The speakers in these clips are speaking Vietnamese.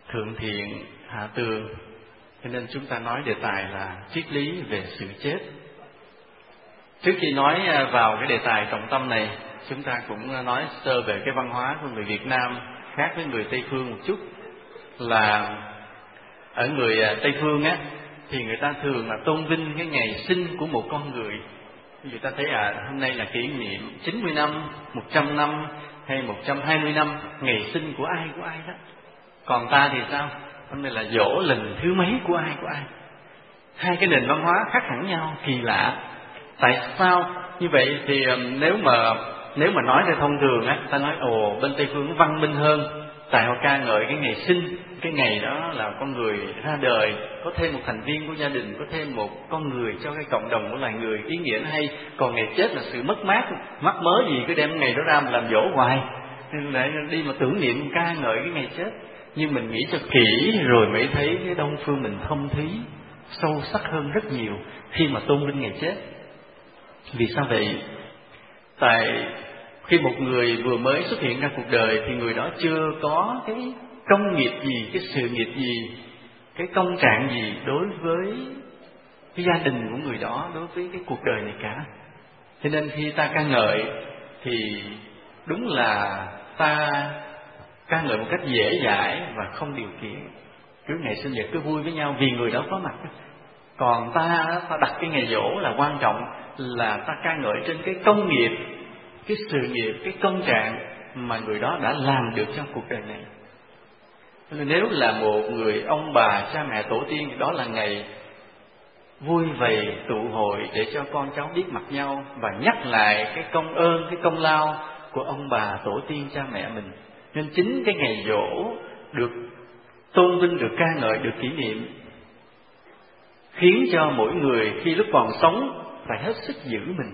thượng thiện hạ tường, cho nên chúng ta nói đề tài là triết lý về sự chết. Trước khi nói vào cái đề tài trọng tâm này, chúng ta cũng nói sơ về cái văn hóa của người Việt Nam khác với người Tây phương một chút. Là ở người Tây phương á, thì người ta thường là tôn vinh cái ngày sinh của một con người. Người ta thấy hôm nay là kỷ niệm 90 năm, 100 năm hay 120 năm ngày sinh của ai đó. Còn ta thì sao? Hôm nay là giỗ lần thứ mấy của ai. Hai cái nền văn hóa khác hẳn nhau, kỳ lạ. Tại sao như vậy? Thì nếu mà nói theo thông thường á, ta nói bên Tây phương văn minh hơn, tại họ ca ngợi cái ngày sinh, cái ngày đó là con người ra đời, có thêm một thành viên của gia đình, có thêm một con người cho cái cộng đồng của loài người, ý nghĩa nó hay. Còn ngày chết là sự mất mát, mắc mớ gì cứ đem ngày đó ra mà làm dỗ hoài, để đi mà tưởng niệm ca ngợi cái ngày chết. Nhưng mình nghĩ cho kỹ rồi mới thấy cái Đông phương mình thông thí sâu sắc hơn rất nhiều khi mà tôn vinh ngày chết. Vì sao vậy? Tại khi một người vừa mới xuất hiện ra cuộc đời thì người đó chưa có cái công nghiệp gì, cái sự nghiệp gì, cái công trạng gì đối với cái gia đình của người đó, đối với cái cuộc đời này cả. Cho nên khi ta ca ngợi thì đúng là ta ca ngợi một cách dễ dãi và không điều kiện. Cứ ngày sinh nhật cứ vui với nhau vì người đó có mặt. Còn ta đặt cái ngày giỗ là quan trọng, là ta ca ngợi trên cái công nghiệp, cái sự nghiệp, cái công trạng mà người đó đã làm được trong cuộc đời này. Nếu là một người ông bà, cha mẹ, tổ tiên thì đó là ngày vui vầy tụ hội để cho con cháu biết mặt nhau và nhắc lại cái công ơn, cái công lao của ông bà, tổ tiên, cha mẹ mình. Nên chính cái ngày giỗ được tôn vinh, được ca ngợi, được kỷ niệm, khiến cho mỗi người khi lúc còn sống phải hết sức giữ mình.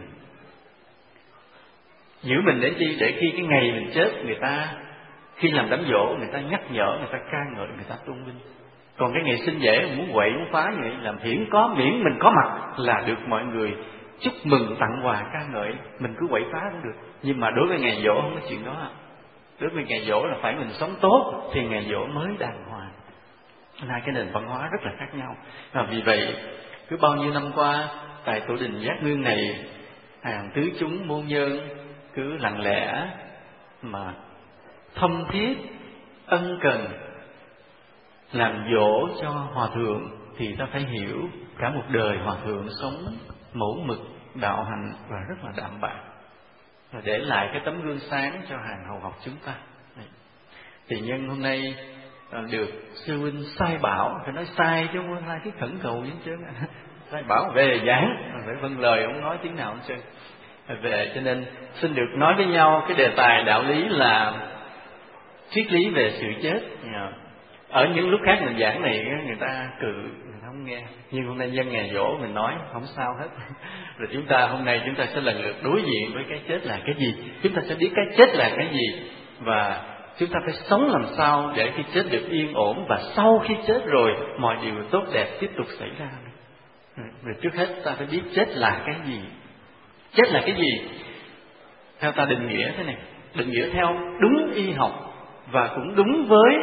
Giữ mình để chi? Để khi cái ngày mình chết, người ta khi làm đám giỗ, người ta nhắc nhở, người ta ca ngợi, người ta tôn vinh. Còn cái ngày sinh dễ, muốn quậy, muốn phá vậy, làm miễn mình có mặt là được mọi người chúc mừng, tặng quà, ca ngợi. Mình cứ quậy phá cũng được. Nhưng mà đối với ngày giỗ không có chuyện đó. Đối với ngày giỗ là phải mình sống tốt thì ngày giỗ mới đàng hoàng. Hai cái nền văn hóa rất là khác nhau. Và vì vậy, cứ bao nhiêu năm qua, tại tổ đình Giác Ngươn này, hàng tứ chúng môn nhân cứ lặng lẽ mà thông thiết, ân cần làm dỗ cho hòa thượng. Thì ta phải hiểu cả một đời hòa thượng sống mẫu mực, đạo hành và rất là đạm bạc, và để lại cái tấm gương sáng cho hàng hầu học chúng ta. Thì nhân hôm nay được sư huynh sai bảo, phải nói sai chứ không phải cái khẩn cầu chứ sai bảo về giảng, phải vâng lời, không nói tiếng nào không trơn về. Cho nên xin được nói với nhau cái đề tài đạo lý là triết lý về sự chết. Ở những lúc khác mình giảng này người ta cự, người ta không nghe, nhưng hôm nay nhân ngày giỗ mình nói không sao hết. Rồi hôm nay chúng ta sẽ lần lượt đối diện với cái chết là cái gì, chúng ta sẽ biết cái chết là cái gì, và chúng ta phải sống làm sao để khi chết được yên ổn, và sau khi chết rồi mọi điều tốt đẹp tiếp tục xảy ra. Rồi trước hết ta phải biết chết là cái gì. Chết là cái gì? Theo ta định nghĩa thế này, định nghĩa theo đúng y học và cũng đúng với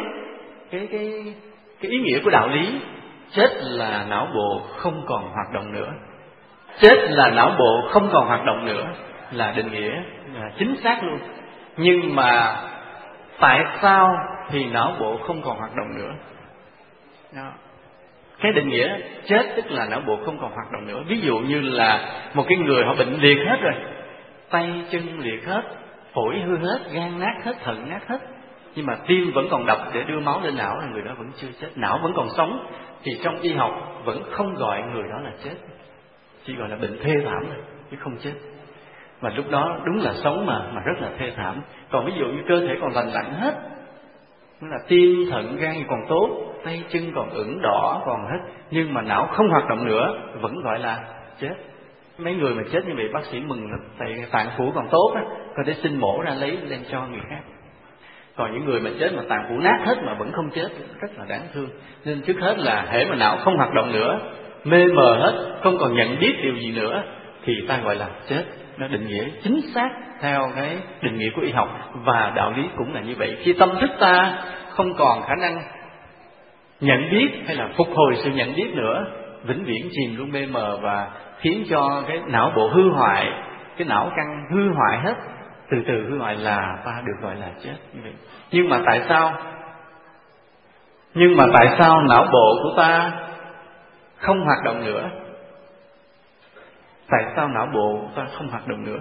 cái ý nghĩa của đạo lý. Chết là não bộ không còn hoạt động nữa. Chết là não bộ không còn hoạt động nữa là định nghĩa là chính xác luôn. Nhưng mà tại sao thì não bộ không còn hoạt động nữa? Đó. Cái định nghĩa chết tức là não bộ không còn hoạt động nữa. Ví dụ như là một cái người họ bệnh liệt hết rồi, tay chân liệt hết, phổi hư hết, gan nát hết, thận nát hết, nhưng mà tim vẫn còn đập để đưa máu lên não, là người đó vẫn chưa chết, não vẫn còn sống, thì trong y học vẫn không gọi người đó là chết, chỉ gọi là bệnh thê thảm thôi, chứ không chết. Mà lúc đó đúng là sống mà rất là thê thảm. Còn ví dụ như cơ thể còn lành lặn hết, tức là tim, thận, gan còn tốt, tay chân còn ửng đỏ còn hết, nhưng mà não không hoạt động nữa, vẫn gọi là chết. Mấy người mà chết như vậy bác sĩ mừng lắm, tại tạng phủ còn tốt á, có thể xin mổ ra lấy lên cho người khác. Còn những người mà chết mà tạng phủ nát hết mà vẫn không chết, rất là đáng thương. Nên trước hết là hễ mà não không hoạt động nữa, mê mờ hết, không còn nhận biết điều gì nữa, thì ta gọi là chết. Nó định nghĩa chính xác theo cái định nghĩa của y học, và đạo lý cũng là như vậy. Khi tâm thức ta không còn khả năng nhận biết hay là phục hồi sự nhận biết nữa, vĩnh viễn chìm luôn mê mờ và khiến cho cái não bộ hư hoại, cái não căn hư hoại hết, từ từ hư hoại là ta được gọi là chết như vậy. Nhưng mà tại sao não bộ của ta không hoạt động nữa? Tại sao não bộ của ta không hoạt động nữa?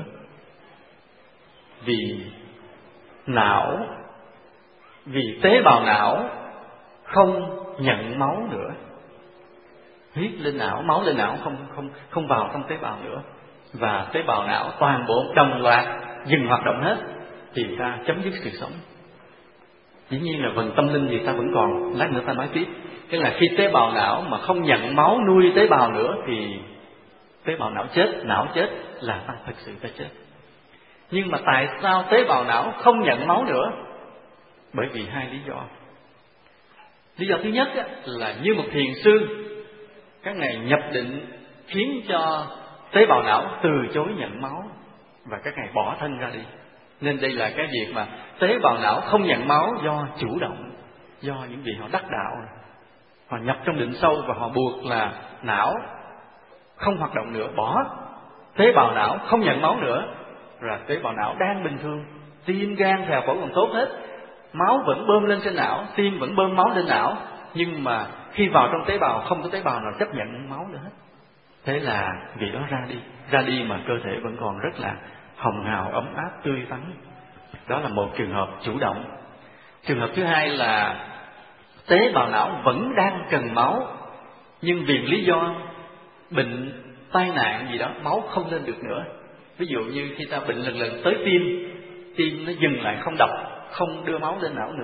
Vì tế bào não không nhận máu nữa. Huyết lên não, máu lên não không vào trong tế bào nữa, và tế bào não toàn bộ đồng loạt dừng hoạt động hết, thì ta chấm dứt sự sống. Dĩ nhiên là phần tâm linh thì ta vẫn còn, lát nữa ta nói tiếp. Cái là khi tế bào não mà không nhận máu nuôi tế bào nữa thì tế bào não chết là ta thực sự ta chết. Nhưng mà tại sao tế bào não không nhận máu nữa? Bởi vì hai lý do. Lý do thứ nhất là như một thiền sư, các ngài nhập định khiến cho tế bào não từ chối nhận máu và các ngài bỏ thân ra đi. Nên đây là cái việc mà tế bào não không nhận máu do chủ động, do những vị họ đắc đạo, họ nhập trong định sâu và họ buộc là não không hoạt động nữa, bỏ tế bào não không nhận máu nữa, rồi tế bào não đang bình thường, tim gan phèo phổi còn tốt hết, máu vẫn bơm lên trên não, tim vẫn bơm máu lên não, nhưng mà khi vào trong tế bào không có tế bào nào chấp nhận máu nữa hết. Thế là vị đó ra đi mà cơ thể vẫn còn rất là hồng hào, ấm áp, tươi tắn. Đó là một trường hợp chủ động. Trường hợp thứ hai là tế bào não vẫn đang cần máu, nhưng vì lý do bệnh, tai nạn gì đó, máu không lên được nữa. Ví dụ như khi ta bệnh lần tới tim nó dừng lại không đập, không đưa máu lên não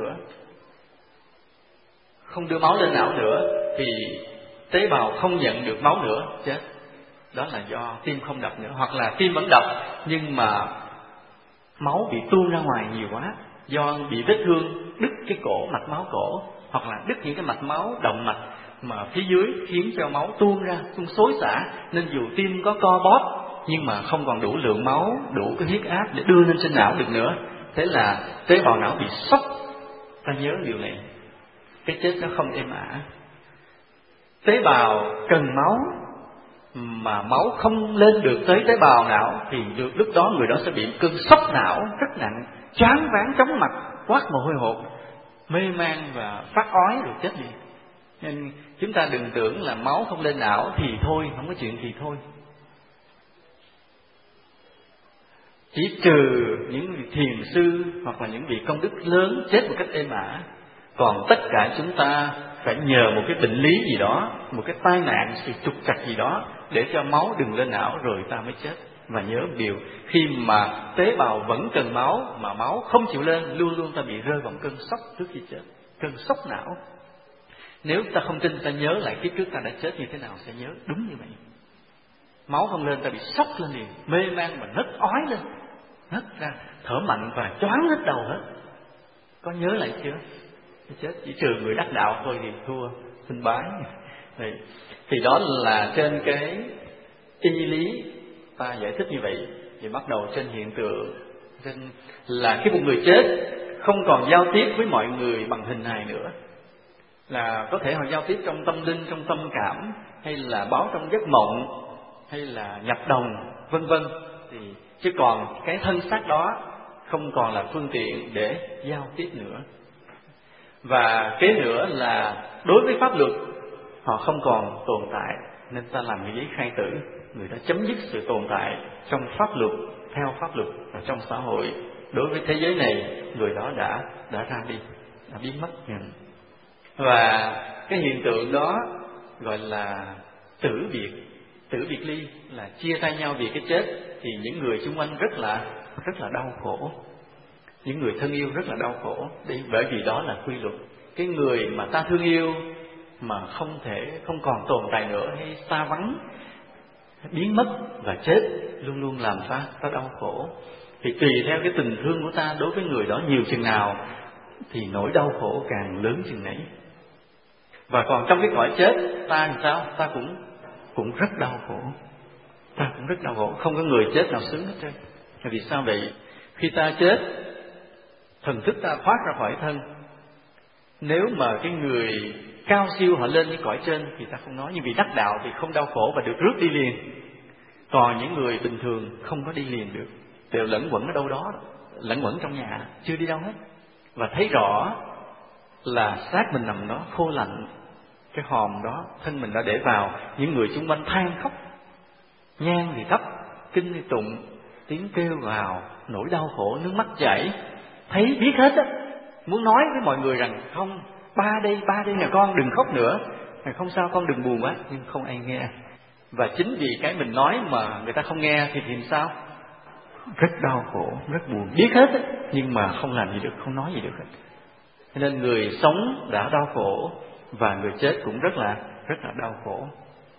nữa, thì tế bào không nhận được máu nữa, chết. Đó là do tim không đập nữa. Hoặc là tim vẫn đập nhưng mà máu bị tuôn ra ngoài nhiều quá, do bị vết thương đứt cái cổ, mạch máu cổ, hoặc là đứt những cái mạch máu động mạch mà phía dưới khiến cho máu tuôn ra, xối xả, nên dù tim có co bóp nhưng mà không còn đủ lượng máu, đủ cái huyết áp để đưa lên trên não được nữa. Thế là tế bào não bị sốc. Ta nhớ điều này, cái chết nó không êm ả. Tế bào cần máu mà máu không lên được tới tế bào não thì lúc đó người đó sẽ bị cơn sốc não rất nặng, choáng váng, chóng mặt, quát mồ hôi hột, mê man và phát ói rồi chết liền. Nên chúng ta đừng tưởng là máu không lên não thì thôi, không có chuyện thì thôi. Chỉ trừ những vị thiền sư hoặc là những vị công đức lớn chết một cách êm ả, còn tất cả chúng ta phải nhờ một cái bệnh lý gì đó, một cái tai nạn, sự trục trặc gì đó để cho máu đừng lên não rồi ta mới chết. Và nhớ một điều, khi mà tế bào vẫn cần máu mà máu không chịu lên, luôn luôn ta bị rơi vào một cơn sốc trước khi chết, cơn sốc não. Nếu ta không tin, ta nhớ lại kiếp trước ta đã chết như thế nào sẽ nhớ đúng như vậy. Máu không lên ta bị sốc lên liền, mê man mà nấc ói lên, nấc ra, thở mạnh và choáng hết đầu hết. Có nhớ lại chưa? Chết, chỉ trừ người đắc đạo thôi thì thua, xin bái. Thì đó là trên cái y lý ta giải thích như vậy. Thì bắt đầu trên hiện tượng, là khi một người chết không còn giao tiếp với mọi người bằng hình hài nữa, là có thể họ giao tiếp trong tâm linh, trong tâm cảm, hay là báo trong giấc mộng, hay là nhập đồng, vân vân. Thì chứ còn cái thân xác đó không còn là phương tiện để giao tiếp nữa. Và kế nữa là đối với pháp luật họ không còn tồn tại, nên ta làm cái giấy khai tử, người ta chấm dứt sự tồn tại trong pháp luật, theo pháp luật và trong xã hội. Đối với thế giới này, người đó đã ra đi, đã biến mất. Và cái hiện tượng đó gọi là tử biệt ly, là chia tay nhau vì cái chết. Thì những người xung quanh rất là đau khổ, những người thân yêu rất là đau khổ, bởi vì đó là quy luật. Cái người mà ta thương yêu mà không còn tồn tại nữa, hay xa vắng, biến mất và chết, luôn luôn làm ta đau khổ. Thì tùy theo cái tình thương của ta đối với người đó nhiều chừng nào thì nỗi đau khổ càng lớn chừng nấy. Và còn trong cái cõi chết ta làm sao? Ta cũng rất đau khổ. Ta cũng rất đau khổ, không có người chết nào sướng hết trơn. Vì sao vậy? Khi ta chết, thần thức ta thoát ra khỏi thân. Nếu mà cái người cao siêu họ lên những cõi trên thì ta không nói, nhưng vì đắc đạo thì không đau khổ và được rước đi liền. Còn những người bình thường không có đi liền được, đều lẫn quẩn ở đâu đó, lẫn quẩn trong nhà, chưa đi đâu hết. Và thấy rõ là xác mình nằm đó khô lạnh, cái hòm đó thân mình đã để vào, những người xung quanh than khóc, nhang thì thấp, kinh thì tụng, tiếng kêu gào, nỗi đau khổ, nước mắt chảy, thấy biết hết á. Muốn nói với mọi người rằng không, ba đây nè con, đừng khóc nữa, không sao con, đừng buồn quá, nhưng không ai nghe. Và chính vì cái mình nói mà người ta không nghe thì làm sao? Rất đau khổ, rất buồn, biết hết á, nhưng mà không làm gì được, không nói gì được hết. Cho nên người sống đã đau khổ và người chết cũng rất là đau khổ.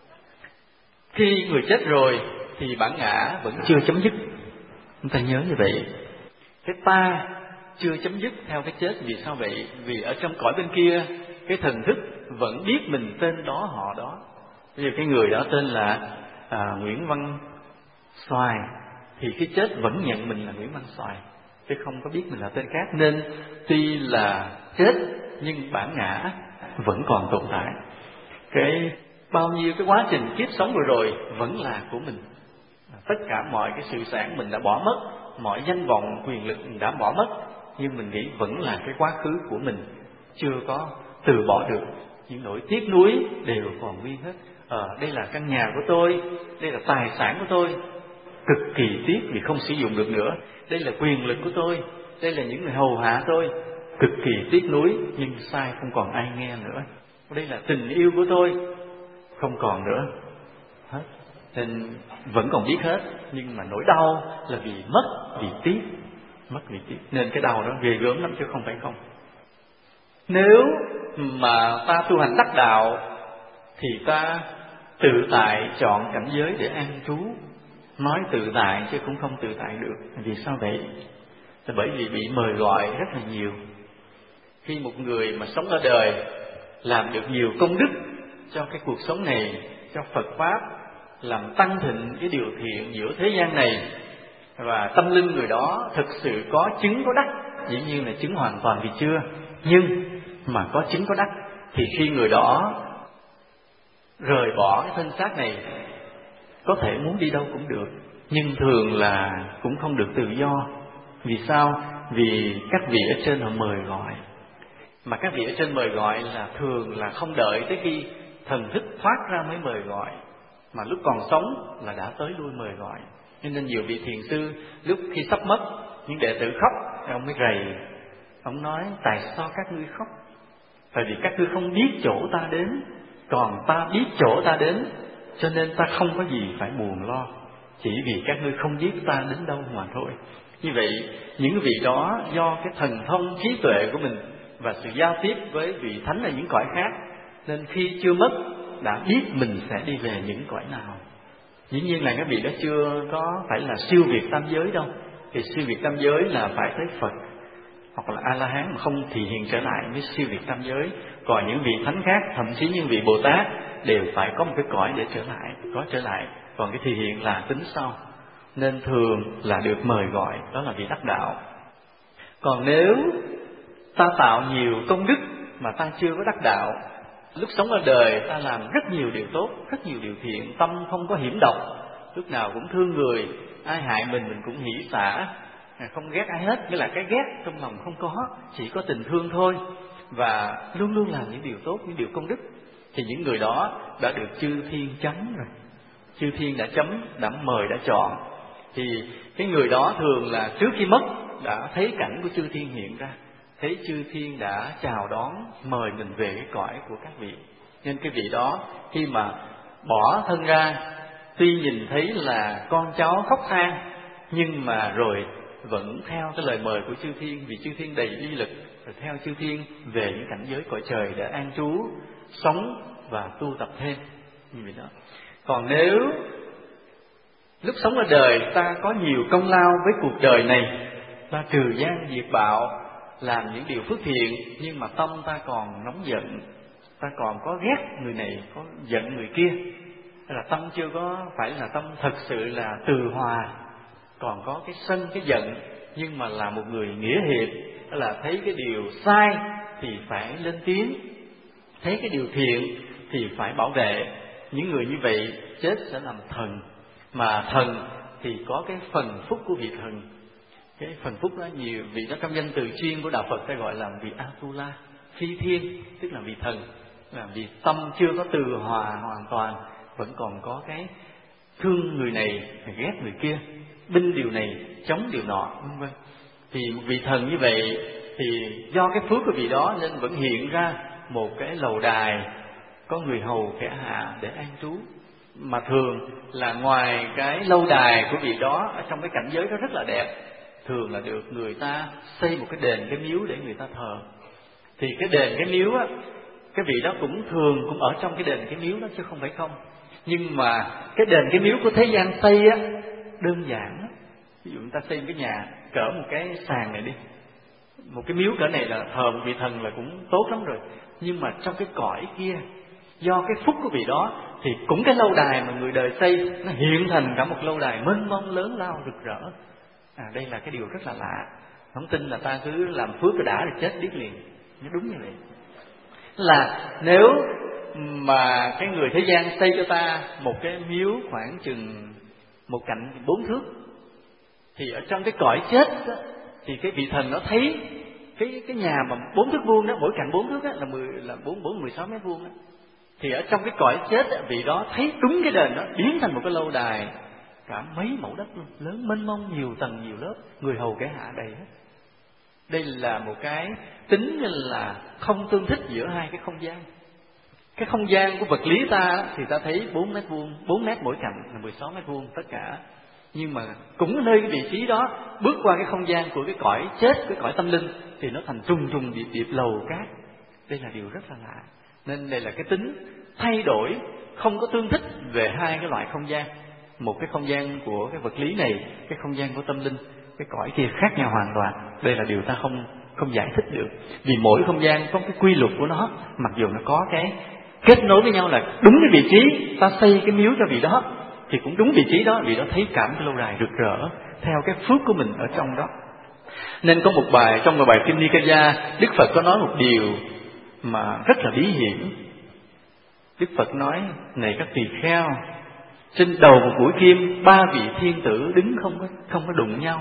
Khi người chết rồi thì bản ngã vẫn chưa chấm dứt. Chúng ta nhớ như vậy. Cái ta chưa chấm dứt theo cái chết. Vì sao vậy? Vì ở trong cõi bên kia, cái thần thức vẫn biết mình tên đó họ đó. Bây giờ cái người đó tên là Nguyễn Văn Xoài, thì cái chết vẫn nhận mình là Nguyễn Văn Xoài, chứ không có biết mình là tên khác. Nên tuy là chết nhưng bản ngã vẫn còn tồn tại. Cái bao nhiêu cái quá trình kiếp sống vừa rồi vẫn là của mình. Tất cả mọi cái sự sản mình đã bỏ mất, mọi danh vọng quyền lực mình đã bỏ mất, nhưng mình nghĩ vẫn là cái quá khứ của mình, chưa có từ bỏ được. Những nỗi tiếc nuối đều còn nguyên hết. Đây là căn nhà của tôi, đây là tài sản của tôi, cực kỳ tiếc vì không sử dụng được nữa. Đây là quyền lực của tôi, đây là những người hầu hạ tôi, cực kỳ tiếc nuối, nhưng sai không còn ai nghe nữa. Đây là tình yêu của tôi, không còn nữa hết. Nên vẫn còn biết hết, nhưng mà nỗi đau là vì mất, vì tiếc. Mất vì tiếc, nên cái đau đó ghê gớm lắm chứ không phải không. Nếu mà ta tu hành đắc đạo thì ta tự tại chọn cảnh giới để an trú. Nói tự tại chứ cũng không tự tại được. Vì sao vậy? Là bởi vì bị mời gọi rất là nhiều. Khi một người mà sống ở đời làm được nhiều công đức cho cái cuộc sống này, cho Phật Pháp, làm tăng thịnh cái điều thiện giữa thế gian này, và tâm linh người đó thực sự có chứng có đắc, dĩ nhiên là chứng hoàn toàn thì chưa, nhưng mà có chứng có đắc, thì khi người đó rời bỏ cái thân xác này, có thể muốn đi đâu cũng được, nhưng thường là cũng không được tự do. Vì sao? Vì các vị ở trên họ mời gọi. Mà các vị ở trên mời gọi là thường là không đợi tới khi thần thức thoát ra mới mời gọi, mà lúc còn sống là đã tới lui mời gọi. Nên nhiều vị thiền sư lúc khi sắp mất, những đệ tử khóc, ông mới rầy. Ông nói: tại sao các ngươi khóc? Tại vì các ngươi không biết chỗ ta đến, còn ta biết chỗ ta đến, cho nên ta không có gì phải buồn lo. Chỉ vì các ngươi không biết ta đến đâu mà thôi. Như vậy, những vị đó do cái thần thông trí tuệ của mình và sự giao tiếp với vị thánh ở những cõi khác, nên khi chưa mất đã biết mình sẽ đi về những cõi nào. Dĩ nhiên là các vị đó chưa có phải là siêu việt tam giới đâu. Thì siêu việt tam giới là phải tới Phật hoặc là A-la-hán, mà không thì hiện trở lại mới siêu việt tam giới. Còn những vị thánh khác, thậm chí những vị Bồ Tát đều phải có một cái cõi để trở lại, có trở lại. Còn cái thì hiện là tính sau. Nên thường là được mời gọi, đó là vị đắc đạo. Còn nếu ta tạo nhiều công đức mà ta chưa có đắc đạo, lúc sống ở đời ta làm rất nhiều điều tốt, rất nhiều điều thiện, tâm không có hiểm độc, lúc nào cũng thương người, ai hại mình cũng hỷ xả, không ghét ai hết. Nghĩa là cái ghét trong lòng không có, chỉ có tình thương thôi, và luôn luôn làm những điều tốt, những điều công đức, thì những người đó đã được chư thiên chấm rồi. Chư thiên đã chấm, đã mời, đã chọn. Thì cái người đó thường là trước khi mất đã thấy cảnh của chư thiên hiện ra, thấy chư thiên đã chào đón, mời mình về cái cõi của các vị. Nên cái vị đó khi mà bỏ thân ra, tuy nhìn thấy là con cháu khóc than, nhưng mà rồi vẫn theo cái lời mời của chư thiên, vì chư thiên đầy uy lực, rồi theo chư thiên về những cảnh giới cõi trời để an trú, sống và tu tập thêm như vậy đó. Còn nếu lúc sống ở đời ta có nhiều công lao với cuộc đời này, ta trừ gian diệt bạo, làm những điều phước thiện, nhưng mà tâm ta còn nóng giận, ta còn có ghét người này, có giận người kia, là tâm chưa có phải là tâm thật sự là từ hòa, còn có cái sân, cái giận, nhưng mà là một người nghĩa hiệp, là thấy cái điều sai thì phải lên tiếng, thấy cái điều thiện thì phải bảo vệ. Những người như vậy chết sẽ làm thần, mà thần thì có cái phần phúc của vị thần. Cái phần phúc đó nhiều, vì nó trong danh từ chuyên của đạo Phật ta gọi là vị Atula, phi thiên, tức là vị thần, là vì tâm chưa có từ hòa hoàn toàn, vẫn còn có cái thương người này ghét người kia, binh điều này chống điều nọ, vân vân. Thì một vị thần như vậy thì do cái phước của vị đó nên vẫn hiện ra một cái lầu đài có người hầu kẻ hạ để an trú. Mà thường là ngoài cái lâu đài của vị đó, ở trong cái cảnh giới đó rất là đẹp, thường là được người ta xây một cái đền, cái miếu để người ta thờ. Thì cái đền, cái miếu á, cái vị đó cũng thường cũng ở trong cái đền, cái miếu đó chứ không phải không. Nhưng mà cái đền, cái miếu của thế gian Tây á, đơn giản á. Ví dụ người ta xây một cái nhà cỡ một cái sàn này đi, một cái miếu cỡ này là thờ một vị thần là cũng tốt lắm rồi. Nhưng mà trong cái cõi kia, do cái phúc của vị đó thì cũng cái lâu đài mà người đời xây nó hiện thành cả một lâu đài mênh mông lớn lao rực rỡ. Đây là cái điều rất là lạ. Không tin là ta cứ làm phước cái đã rồi chết biết liền. Nó đúng như vậy. Là nếu mà cái người thế gian xây cho ta một cái miếu khoảng chừng một cạnh 4 thước, thì ở trong cái cõi chết đó, thì cái vị thần nó thấy cái nhà mà 4 thước vuông đó, mỗi cạnh 4 thước đó, là 16 mét vuông đó. Thì ở trong cái cõi chết đó, vị đó thấy đúng cái đền đó biến thành một cái lâu đài cả mấy mẫu đất luôn, lớn mênh mông, nhiều tầng nhiều lớp, người hầu kẻ hạ đầy hết. Đây là một cái tính là không tương thích giữa hai cái không gian. Cái không gian của vật lý ta thì ta thấy 4 mét vuông, 4 mét mỗi cạnh là 16 mét vuông tất cả. Nhưng mà cũng nơi cái vị trí đó, bước qua cái không gian của cái cõi chết, cái cõi tâm linh, thì nó thành trùng điệp lầu cát. Đây là điều rất là lạ. Nên đây là cái tính thay đổi, không có tương thích về hai cái loại không gian. Một cái không gian của cái vật lý này, cái không gian của tâm linh, cái cõi kia khác nhau hoàn toàn. Đây là điều ta không giải thích được. Vì mỗi không gian có cái quy luật của nó, mặc dù nó có cái kết nối với nhau, là đúng cái vị trí ta xây cái miếu cho vị đó thì cũng đúng vị trí đó, vị đó thấy cảm cái lâu đài rực rỡ theo cái phước của mình ở trong đó. Nên có một bài trong bài Kinh Nikaya, Đức Phật có nói một điều mà rất là bí hiểm. Đức Phật nói: này các tỳ kheo, trên đầu một mũi kim 3 vị thiên tử đứng không có đụng nhau.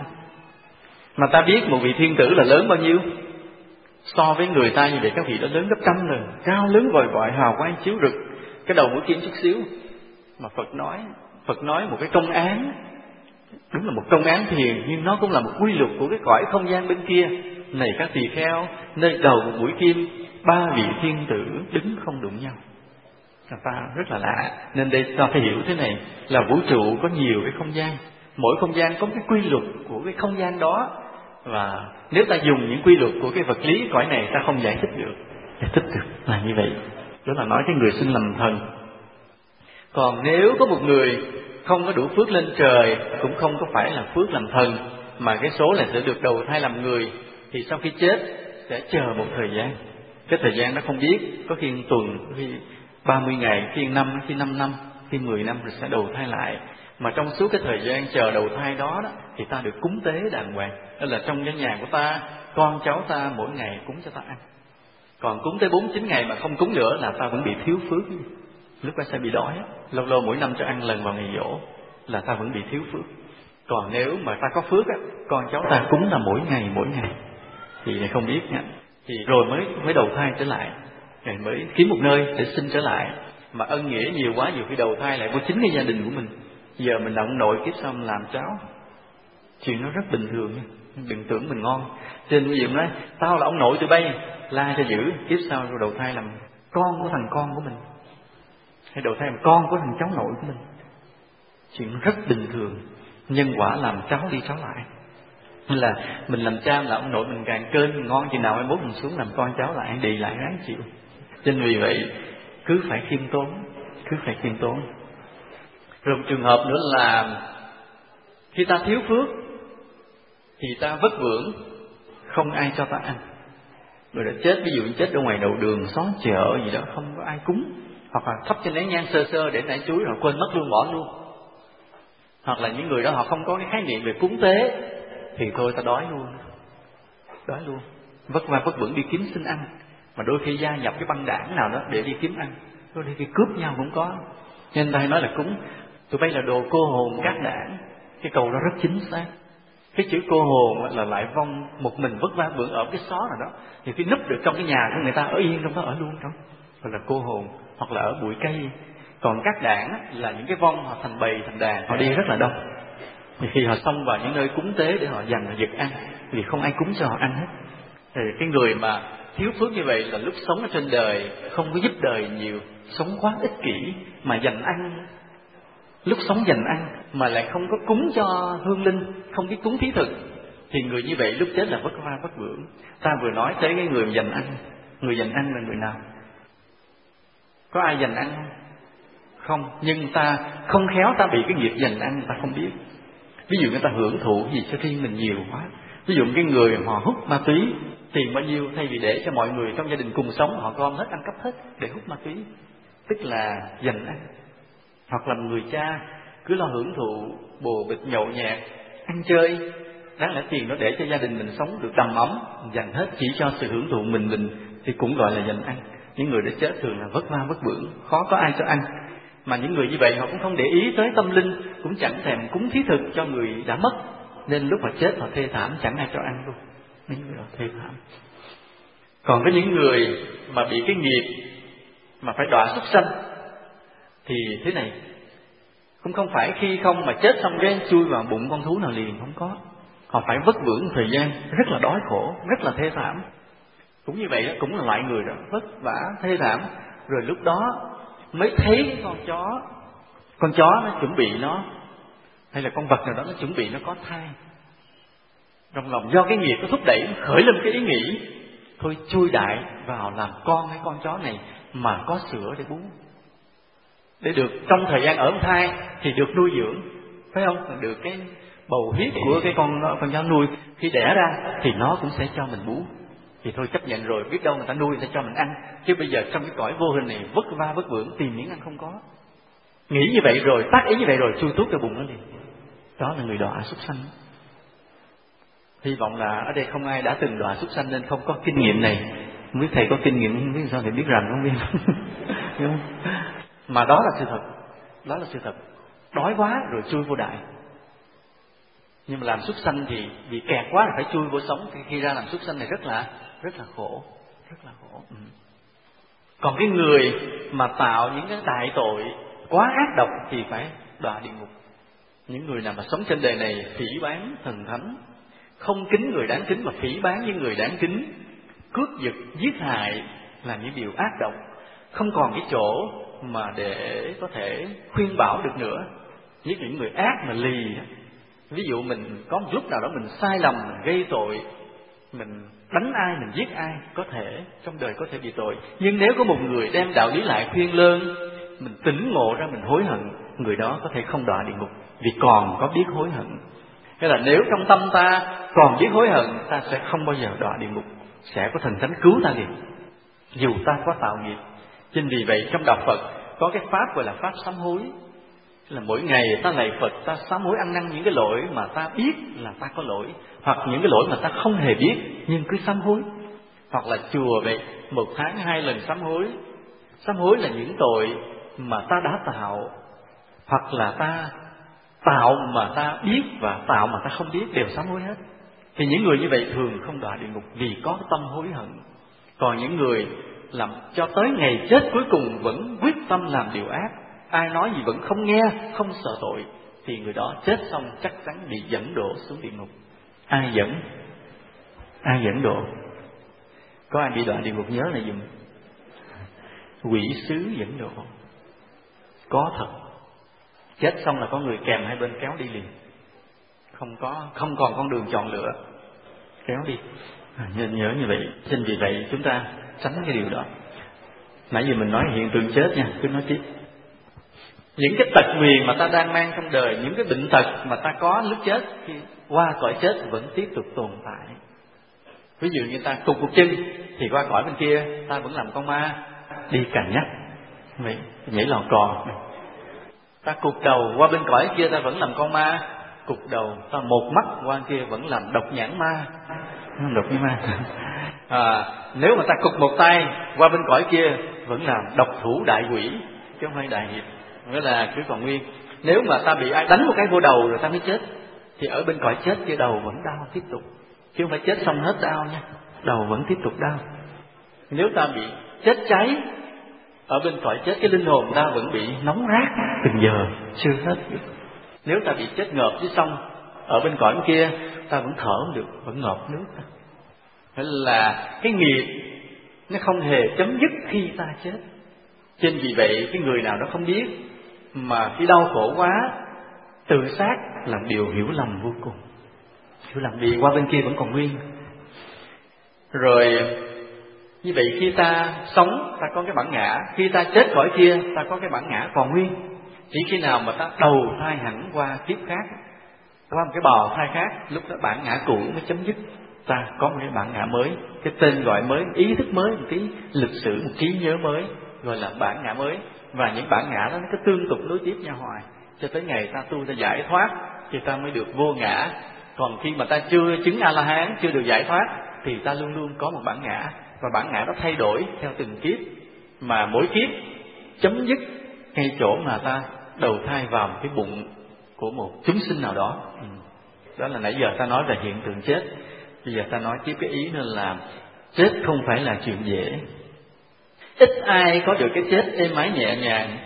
Mà ta biết một vị thiên tử là lớn bao nhiêu? So với người ta như vậy các vị đó lớn gấp trăm lần, cao lớn vòi vọi, hào quang chiếu rực. Cái đầu mũi kim chút xíu. Mà Phật nói một cái công án, đúng là một công án thiền, nhưng nó cũng là một quy luật của cái cõi không gian bên kia. Này các tỳ kheo, nơi đầu một mũi kim 3 vị thiên tử đứng không đụng nhau. Ta rất là lạ. Nên đây ta phải hiểu thế này, là vũ trụ có nhiều cái không gian, mỗi không gian có cái quy luật của cái không gian đó. Và nếu ta dùng những quy luật của cái vật lý cõi này, ta không giải thích được. Giải thích được là như vậy. Đó là nói cái người sinh làm thần. Còn nếu có một người không có đủ phước lên trời, cũng không có phải là phước làm thần, mà cái số là sẽ được đầu thai làm người, thì sau khi chết sẽ chờ một thời gian. Cái thời gian đó không biết, có khi 1 tuần, có khi 30 ngày, khi 5, khi 5 năm, khi 10 năm rồi sẽ đầu thai lại. Mà trong suốt cái thời gian chờ đầu thai đó, thì ta được cúng tế đàng hoàng. Đó là trong cái nhà của ta, con cháu ta mỗi ngày cúng cho ta ăn. Còn cúng tới 49 ngày mà không cúng nữa là ta vẫn bị thiếu phước. Lúc đó sẽ bị đói. Lâu lâu mỗi năm cho ăn lần vào ngày giỗ là ta vẫn bị thiếu phước. Còn nếu mà ta có phước á, con cháu ta cúng là mỗi ngày thì không biết nha. Thì rồi mới đầu thai trở lại, rồi mới kiếm một nơi để sinh trở lại. Mà ân nghĩa nhiều quá, nhiều khi đầu thai lại của chính cái gia đình của mình. Giờ mình là ông nội, kiếp sau mình làm cháu. Chuyện nó rất bình thường nha. Đừng tưởng mình ngon. Trên ví dụ nói tao là ông nội tụi bay, la cho dữ, kiếp sau rồi đầu thai làm con của thằng con của mình, hay đầu thai làm con của thằng cháu nội của mình. Chuyện rất bình thường. Nhân quả làm cháu đi cháu lại. Nên là mình làm cha là ông nội mình càng cơn mình ngon, chừng nào mai mốt mình xuống làm con cháu lại, đi lại ráng chịu. Cho nên vì vậy cứ phải khiêm tốn. Rồi một trường hợp nữa là khi ta thiếu phước thì ta vất vưởng, không ai cho ta ăn. Rồi đã chết, ví dụ như chết ở ngoài đầu đường, xó chợ gì đó, không có ai cúng. Hoặc là thắp cho nén nhang sơ để nãy chuối rồi quên mất luôn, bỏ luôn. Hoặc là những người đó họ không có cái khái niệm về cúng tế, thì thôi ta đói luôn. Vất vả vất vưởng đi kiếm xin ăn. mà đôi khi gia nhập cái băng đảng nào đó để đi kiếm ăn, đôi khi cướp nhau cũng có. Nên ta hay nói là cúng tụi bay là đồ cô hồn các đảng, cái câu đó rất chính xác. Cái chữ cô hồn là lại vong một mình vất vả bươn ở cái xó nào đó, thì khi núp được trong cái nhà của người ta ở yên trong đó, ở luôn trong, gọi là cô hồn, hoặc là ở bụi cây. Còn các đảng là những cái vong họ thành bầy thành đàn, họ đi rất là đông. Thì khi họ xông vào những nơi cúng tế để họ giành giật ăn, vì không ai cúng cho họ ăn hết. Thì cái người mà thiếu phước như vậy là lúc sống ở trên đời không có giúp đời nhiều, sống quá ích kỷ mà giành ăn. Lúc sống giành ăn mà lại không có cúng cho hương linh, không biết cúng thí thực, thì người như vậy lúc chết là vất vả vất vưởng. Ta vừa nói tới cái người giành ăn. Người giành ăn là người nào? Có ai giành ăn không? Nhưng ta không khéo, ta bị cái nghiệp giành ăn ta không biết. Ví dụ người ta hưởng thụ gì cho riêng mình nhiều quá. Ví dụ cái người họ hút ma túy, tiền bao nhiêu, thay vì để cho mọi người trong gia đình cùng sống, họ gom hết, ăn cắp hết để hút ma túy, tức là giành ăn. Hoặc là người cha cứ lo hưởng thụ, bồ bịch nhậu nhẹt, ăn chơi, đáng lẽ tiền nó để cho gia đình mình sống được đầm ấm, dành hết chỉ cho sự hưởng thụ mình thì cũng gọi là giành ăn. Những người đã chết thường là vất vả vất vưởng, khó có ai cho ăn. Mà những người như vậy họ cũng không để ý tới tâm linh, cũng chẳng thèm cúng thí thực cho người đã mất, nên lúc họ chết họ thê thảm, chẳng ai cho ăn luôn. Những người đó thê thảm. Còn có những người mà bị cái nghiệp mà phải đọa súc sanh thì thế này, cũng không phải khi không mà chết xong cái chui vào bụng con thú nào liền, không có. Họ phải vất vưởng thời gian, rất là đói khổ, rất là thê thảm. Cũng như vậy đó, cũng là loại người đó, vất vả thê thảm. Rồi lúc đó mới thấy cái con chó nó chuẩn bị nó, hay là con vật nào đó nó chuẩn bị nó có thai. Trong lòng do cái nghiệp nó thúc đẩy, khởi lên cái ý nghĩ thôi chui đại vào làm con cái con chó này mà có sữa để bú, để được trong thời gian ở thai thì được nuôi dưỡng, phải không? Được cái bầu huyết của cái con chó nuôi, khi đẻ ra thì nó cũng sẽ cho mình bú. Thì thôi chấp nhận rồi, biết đâu người ta nuôi người ta cho mình ăn. Chứ bây giờ trong cái cõi vô hình này vất vả vất vưởng tìm miếng ăn không có. Nghĩ như vậy rồi, tác ý như vậy rồi, chui tuốt vào bụng nó liền. Đó là người đọa súc sanh. Hy vọng là ở đây không ai đã từng đọa súc sanh nên không có kinh nghiệm này. Không biết thầy có kinh nghiệm, không biết sao thầy biết rằng không biết. Mà đó là sự thật. Đó là sự thật. Đói quá rồi chui vô đại. Nhưng mà làm súc sanh thì vì kẹt quá là phải chui vô sống. Khi ra làm súc sanh này rất là khổ. Rất là khổ. Còn cái người mà tạo những cái đại tội quá ác độc thì phải đọa địa ngục. Những người nào mà sống trên đời này phỉ báng thần thánh, không kính người đáng kính mà phỉ báng những người đáng kính, cướp giật, giết hại, làm những điều ác độc, không còn cái chỗ mà để có thể khuyên bảo được nữa. Với những người ác mà lì, ví dụ mình có một lúc nào đó mình sai lầm, mình gây tội, mình đánh ai, mình giết ai, có thể trong đời có thể bị tội. Nhưng nếu có một người đem đạo lý lại khuyên lơn, mình tỉnh ngộ ra, mình hối hận, người đó có thể không đọa địa ngục vì còn có biết hối hận. Thế là nếu trong tâm ta còn biết hối hận, ta sẽ không bao giờ đọa địa ngục, sẽ có thần thánh cứu ta liền, dù ta có tạo nghiệp. Chính vì vậy trong đạo Phật có cái pháp gọi là pháp sám hối, là mỗi ngày ta lạy Phật, ta sám hối ăn năn những cái lỗi mà ta biết là ta có lỗi, hoặc những cái lỗi mà ta không hề biết nhưng cứ sám hối. Hoặc là chùa vậy, 1 tháng 2 lần sám hối. Sám hối là những tội mà ta đã tạo, hoặc là ta tạo mà ta biết và tạo mà ta không biết, đều sám hối hết. Thì những người như vậy thường không đọa địa ngục vì có tâm hối hận. Còn những người làm cho tới ngày chết cuối cùng vẫn quyết tâm làm điều ác, ai nói gì vẫn không nghe, không sợ tội, thì người đó chết xong chắc chắn bị dẫn độ xuống địa ngục. Ai dẫn? Ai dẫn độ? Có ai bị đọa địa ngục nhớ là dùm. Quỷ sứ dẫn độ. Có thật. Chết xong là có người kèm hai bên kéo đi liền. Không còn con đường chọn lựa, kéo đi. Nhớ như vậy. Chính vì vậy chúng ta tránh cái điều đó. Nãy giờ mình nói hiện tượng chết nha, cứ nói tiếp. Những cái tật nguyền mà ta đang mang trong đời, những cái bệnh tật mà ta có lúc chết, khi qua cõi chết vẫn tiếp tục tồn tại. Ví dụ như ta cụt một chân thì qua cõi bên kia ta vẫn làm con ma, đi cà nhắc, nhảy lò cò. Ta cụt đầu qua bên cõi kia ta vẫn làm con ma, cụt đầu ta một mắt qua kia vẫn làm độc nhãn ma, độc nhãn ma. Nếu mà ta cụt một tay qua bên cõi kia vẫn là độc thủ đại quỷ chứ không phải đại nghiệp, nghĩa là cứ còn nguyên. Nếu mà ta bị ai đánh một cái vô đầu rồi ta mới chết thì ở bên cõi chết kia đầu vẫn đau tiếp tục, chứ không phải chết xong hết đau nha, đầu vẫn tiếp tục đau. Nếu ta bị chết cháy ở bên cõi chết, cái linh hồn ta vẫn bị nóng rát từng giờ chưa hết được. Nếu ta bị chết ngợp dưới sông ở bên cõi kia ta vẫn thở không được, vẫn ngợp nước. Thế là cái nghiệp nó không hề chấm dứt khi ta chết. Chính vì vậy cái người nào đó không biết mà khi đau khổ quá tự sát là điều hiểu lầm vô cùng. Hiểu lầm vì qua bên kia vẫn còn nguyên. Rồi như vậy khi ta sống ta có cái bản ngã, khi ta chết cõi kia ta có cái bản ngã còn nguyên. Chỉ khi nào mà ta đầu thai hẳn qua kiếp khác, qua một cái bào thai khác, lúc đó bản ngã cũ mới chấm dứt, ta có một cái bản ngã mới, cái tên gọi mới, ý thức mới một tí, lịch sử một trí nhớ mới, gọi là bản ngã mới. Và những bản ngã đó nó cứ tương tục nối tiếp nhau hoài cho tới ngày ta tu ta giải thoát thì ta mới được vô ngã. Còn khi mà ta chưa chứng A La Hán, chưa được giải thoát thì ta luôn luôn có một bản ngã, và bản ngã đó thay đổi theo từng kiếp, mà mỗi kiếp chấm dứt ngay chỗ mà ta đầu thai vào một cái bụng của một chúng sinh nào đó. Đó là nãy giờ ta nói về hiện tượng chết. Bây giờ ta nói tiếp cái ý nữa là chết không phải là chuyện dễ. Ít ai có được cái chết êm ái nhẹ nhàng,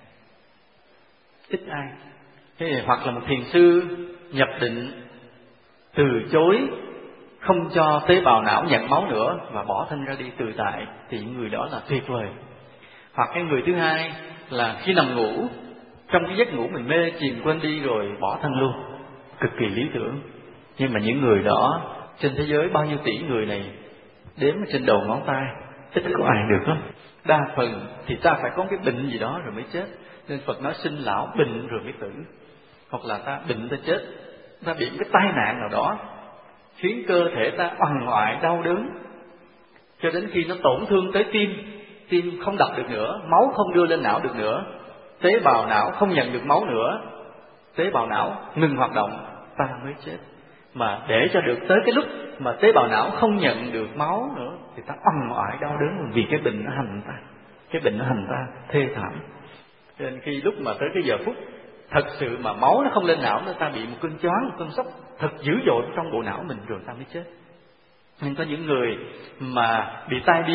ít ai. Thế hoặc là một thiền sư nhập định từ chối không cho tế bào não nhận máu nữa và bỏ thân ra đi tự tại thì người đó là tuyệt vời. Hoặc cái người thứ hai là khi nằm ngủ, trong cái giấc ngủ mình mê chìm quên đi rồi bỏ thân luôn, cực kỳ lý tưởng. Nhưng mà những người đó trên thế giới bao nhiêu tỷ người này đếm ở trên đầu ngón tay, ít có ai được lắm. Đa phần thì ta phải có cái bệnh gì đó rồi mới chết. Nên Phật nói sinh lão bệnh rồi mới tử. Hoặc là ta bệnh ta chết, ta bị một cái tai nạn nào đó khiến cơ thể ta oằn oại đau đớn cho đến khi nó tổn thương tới tim, tim không đập được nữa, máu không đưa lên não được nữa, tế bào não không nhận được máu nữa, tế bào não ngừng hoạt động, ta mới chết. Mà để cho được tới cái lúc mà tế bào não không nhận được máu nữa thì ta oằn oại đau đớn vì cái bệnh nó hành ta, cái bệnh nó hành ta thê thảm. Cho nên khi lúc mà tới cái giờ phút thật sự mà máu nó không lên não nữa, ta bị một cơn choáng, một cơn sốc thật dữ dội trong bộ não mình rồi ta mới chết. Nhưng có những người mà bị tai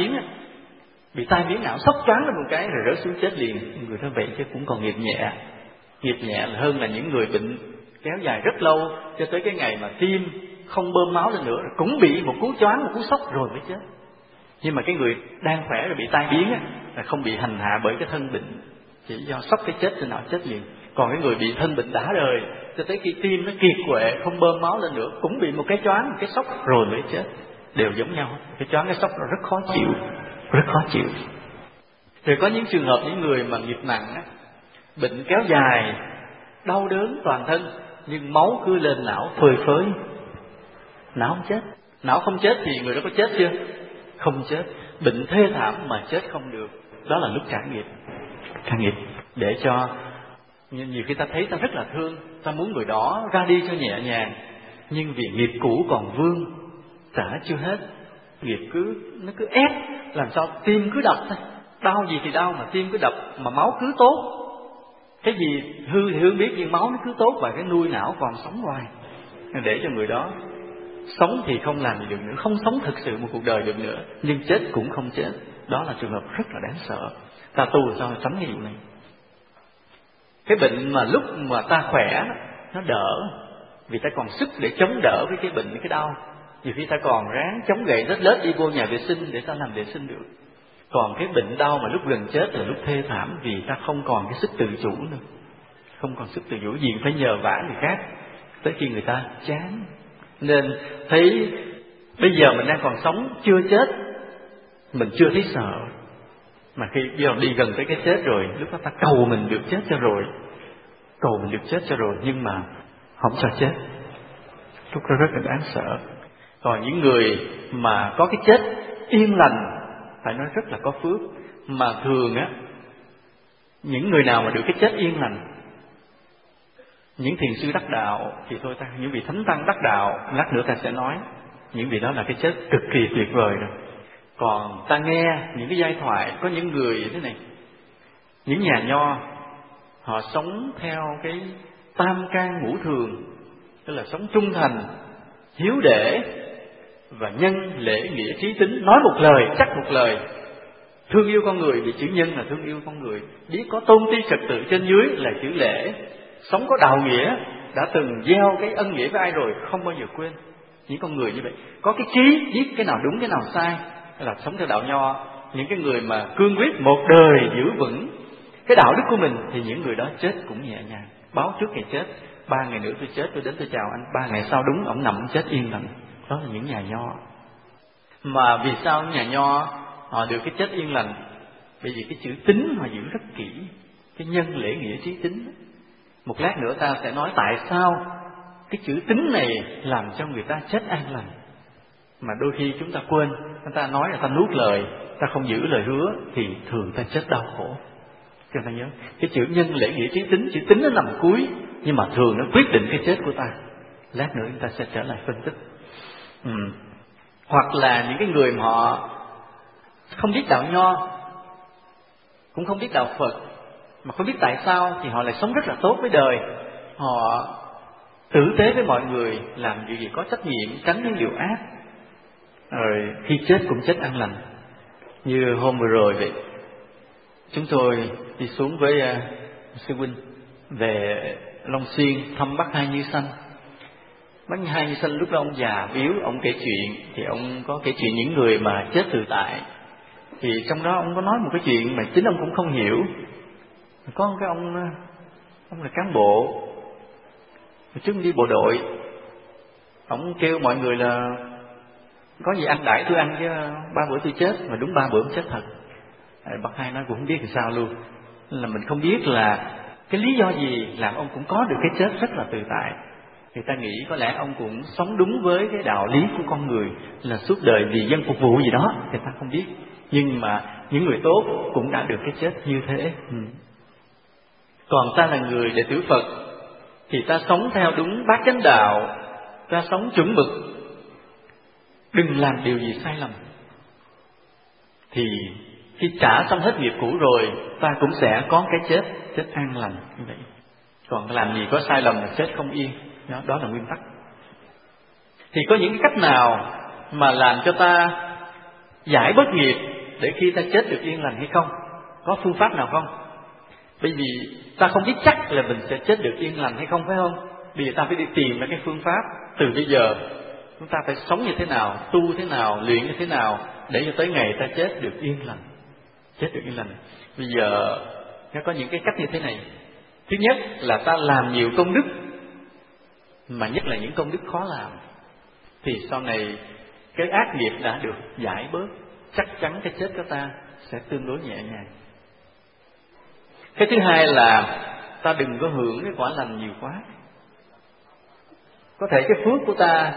biến não, sốc choáng lên một cái rồi rớt xuống chết liền. Người đó vậy chứ cũng còn nghiệp nhẹ là hơn là những người bệnh kéo dài rất lâu cho tới cái ngày mà tim không bơm máu lên nữa rồi cũng bị một cú choáng, một cú sốc rồi mới chết. Nhưng mà cái người đang khỏe rồi bị tai biến là không bị hành hạ bởi cái thân bệnh, chỉ do sốc cái chết trên não chết liền. Còn cái người bị thân bệnh đã đời cho tới khi tim nó kiệt quệ không bơm máu lên nữa cũng bị một cái choáng, một cái sốc rồi mới chết, đều giống nhau. Cái choáng cái sốc nó rất khó chịu, rất khó chịu. Rồi có những trường hợp những người mà nghiệp nặng bệnh kéo dài, đau đớn toàn thân nhưng máu cứ lên não phơi phới, não không chết. Não không chết thì người đó có chết chưa? Không chết. Bệnh thê thảm mà chết không được, đó là lúc trả nghiệp. Trả nghiệp để cho nhiều khi ta thấy ta rất là thương, ta muốn người đó ra đi cho nhẹ nhàng, nhưng vì nghiệp cũ còn vương, trả chưa hết, nghiệp nó cứ ép, làm sao tim cứ đập thôi. Đau gì thì đau mà tim cứ đập, mà máu cứ tốt. Cái gì hư thì hư biết nhưng máu nó cứ tốt và cái nuôi não còn sống hoài. Để cho người đó sống thì không làm gì được nữa, không sống thực sự một cuộc đời được nữa, nhưng chết cũng không chết. Đó là trường hợp rất là đáng sợ. Ta tu sao tránh cái vụ này. Cái bệnh mà lúc mà ta khỏe nó đỡ, vì ta còn sức để chống đỡ với cái bệnh, với cái đau. Nhiều khi ta còn ráng chống gậy rết lết đi vô nhà vệ sinh để ta làm vệ sinh được. Còn cái bệnh đau mà lúc gần chết là lúc thê thảm, vì ta không còn cái sức tự chủ nữa, không còn sức tự chủ gì phải nhờ vả người khác, tới khi người ta chán. Nên thấy bây giờ mình đang còn sống chưa chết, mình chưa thấy sợ, mà khi giờ đi gần tới cái chết rồi, lúc đó ta cầu mình được chết cho rồi, cầu mình được chết cho rồi, nhưng mà không cho chết, lúc đó rất là đáng sợ. Còn những người mà có cái chết yên lành, phải nói rất là có phước. Mà thường những người nào mà được cái chết yên lành, những thiền sư đắc đạo thì thôi ta, những vị thánh tăng đắc đạo lát nữa ta sẽ nói, những vị đó là cái chết cực kỳ tuyệt vời rồi. Còn ta nghe những cái giai thoại, có những người như thế này, những nhà nho, họ sống theo cái tam can ngũ thường, tức là sống trung thành, hiếu để và nhân lễ nghĩa trí tín, nói một lời chắc một lời, thương yêu con người, vì chữ nhân là thương yêu con người, biết có tôn ti trật tự trên dưới là chữ lễ, sống có đạo nghĩa, đã từng gieo cái ân nghĩa với ai rồi không bao giờ quên. Những con người như vậy có cái trí biết cái nào đúng cái nào sai, là sống theo đạo nho. Những cái người mà cương quyết một đời giữ vững cái đạo đức của mình thì những người đó chết cũng nhẹ nhàng, báo trước ngày chết, 3 ngày nữa tôi chết, tôi đến tôi chào anh, 3 ngày sau đúng ông nằm chết yên lặng. Đó là những nhà nho. Mà vì sao nhà nho họ được cái chết yên lành? Bởi vì cái chữ tín họ giữ rất kỹ, cái nhân lễ nghĩa trí tín. Một lát nữa ta sẽ nói tại sao cái chữ tín này làm cho người ta chết an lành. Mà đôi khi chúng ta quên, người ta nói là ta nuốt lời, ta không giữ lời hứa thì thường ta chết đau khổ. Cho ta nhớ, cái chữ nhân lễ nghĩa trí tín, chữ tín nó nằm cuối, nhưng mà thường nó quyết định cái chết của ta. Lát nữa chúng ta sẽ trở lại phân tích. Hoặc là những cái người mà họ không biết đạo nho, cũng không biết đạo Phật, mà không biết tại sao thì họ lại sống rất là tốt với đời. Họ tử tế với mọi người, làm điều gì có trách nhiệm, tránh những điều ác, rồi khi chết cũng chết an lành. Như hôm vừa rồi vậy, chúng tôi đi xuống với sư huynh về Long Xuyên thăm bác Hai Như Sanh. Bác Hai Như Sanh lúc đó ông già biếu, ông kể chuyện, thì ông có kể chuyện những người mà chết tự tại. Thì trong đó ông có nói một cái chuyện mà chính ông cũng không hiểu. Có cái ông là cán bộ, trước đi bộ đội, ông kêu mọi người là có gì ăn đãi tôi ăn chứ 3 bữa tôi chết, mà đúng 3 bữa ông chết thật. Bác Hai nói cũng không biết làm sao luôn, là mình không biết là cái lý do gì làm ông cũng có được cái chết rất là tự tại. Người ta nghĩ có lẽ ông cũng sống đúng với cái đạo lý của con người, là suốt đời vì dân phục vụ gì đó, người ta không biết. Nhưng mà những người tốt cũng đã được cái chết như thế. Còn ta là người đệ tử Phật thì ta sống theo đúng bát chánh đạo, ta sống chuẩn mực, đừng làm điều gì sai lầm. Thì khi trả xong hết nghiệp cũ rồi, ta cũng sẽ có cái chết an lành như vậy. Còn làm gì có sai lầm là chết không yên. Đó là nguyên tắc. Thì có những cái cách nào mà làm cho ta giải bớt nghiệp để khi ta chết được yên lành hay không? Có phương pháp nào không? Bởi vì ta không biết chắc là mình sẽ chết được yên lành hay không, phải không? Bây giờ ta phải đi tìm ra cái phương pháp. Từ bây giờ chúng ta phải sống như thế nào, tu thế nào, luyện như thế nào để cho tới ngày ta chết được yên lành. Chết được yên lành. Bây giờ nó có những cái cách như thế này. Thứ nhất là ta làm nhiều công đức, mà nhất là những công đức khó làm, thì sau này cái ác nghiệp đã được giải bớt, chắc chắn cái chết của ta sẽ tương đối nhẹ nhàng. Cái thứ hai là ta đừng có hưởng cái quả lành nhiều quá. Có thể cái phước của ta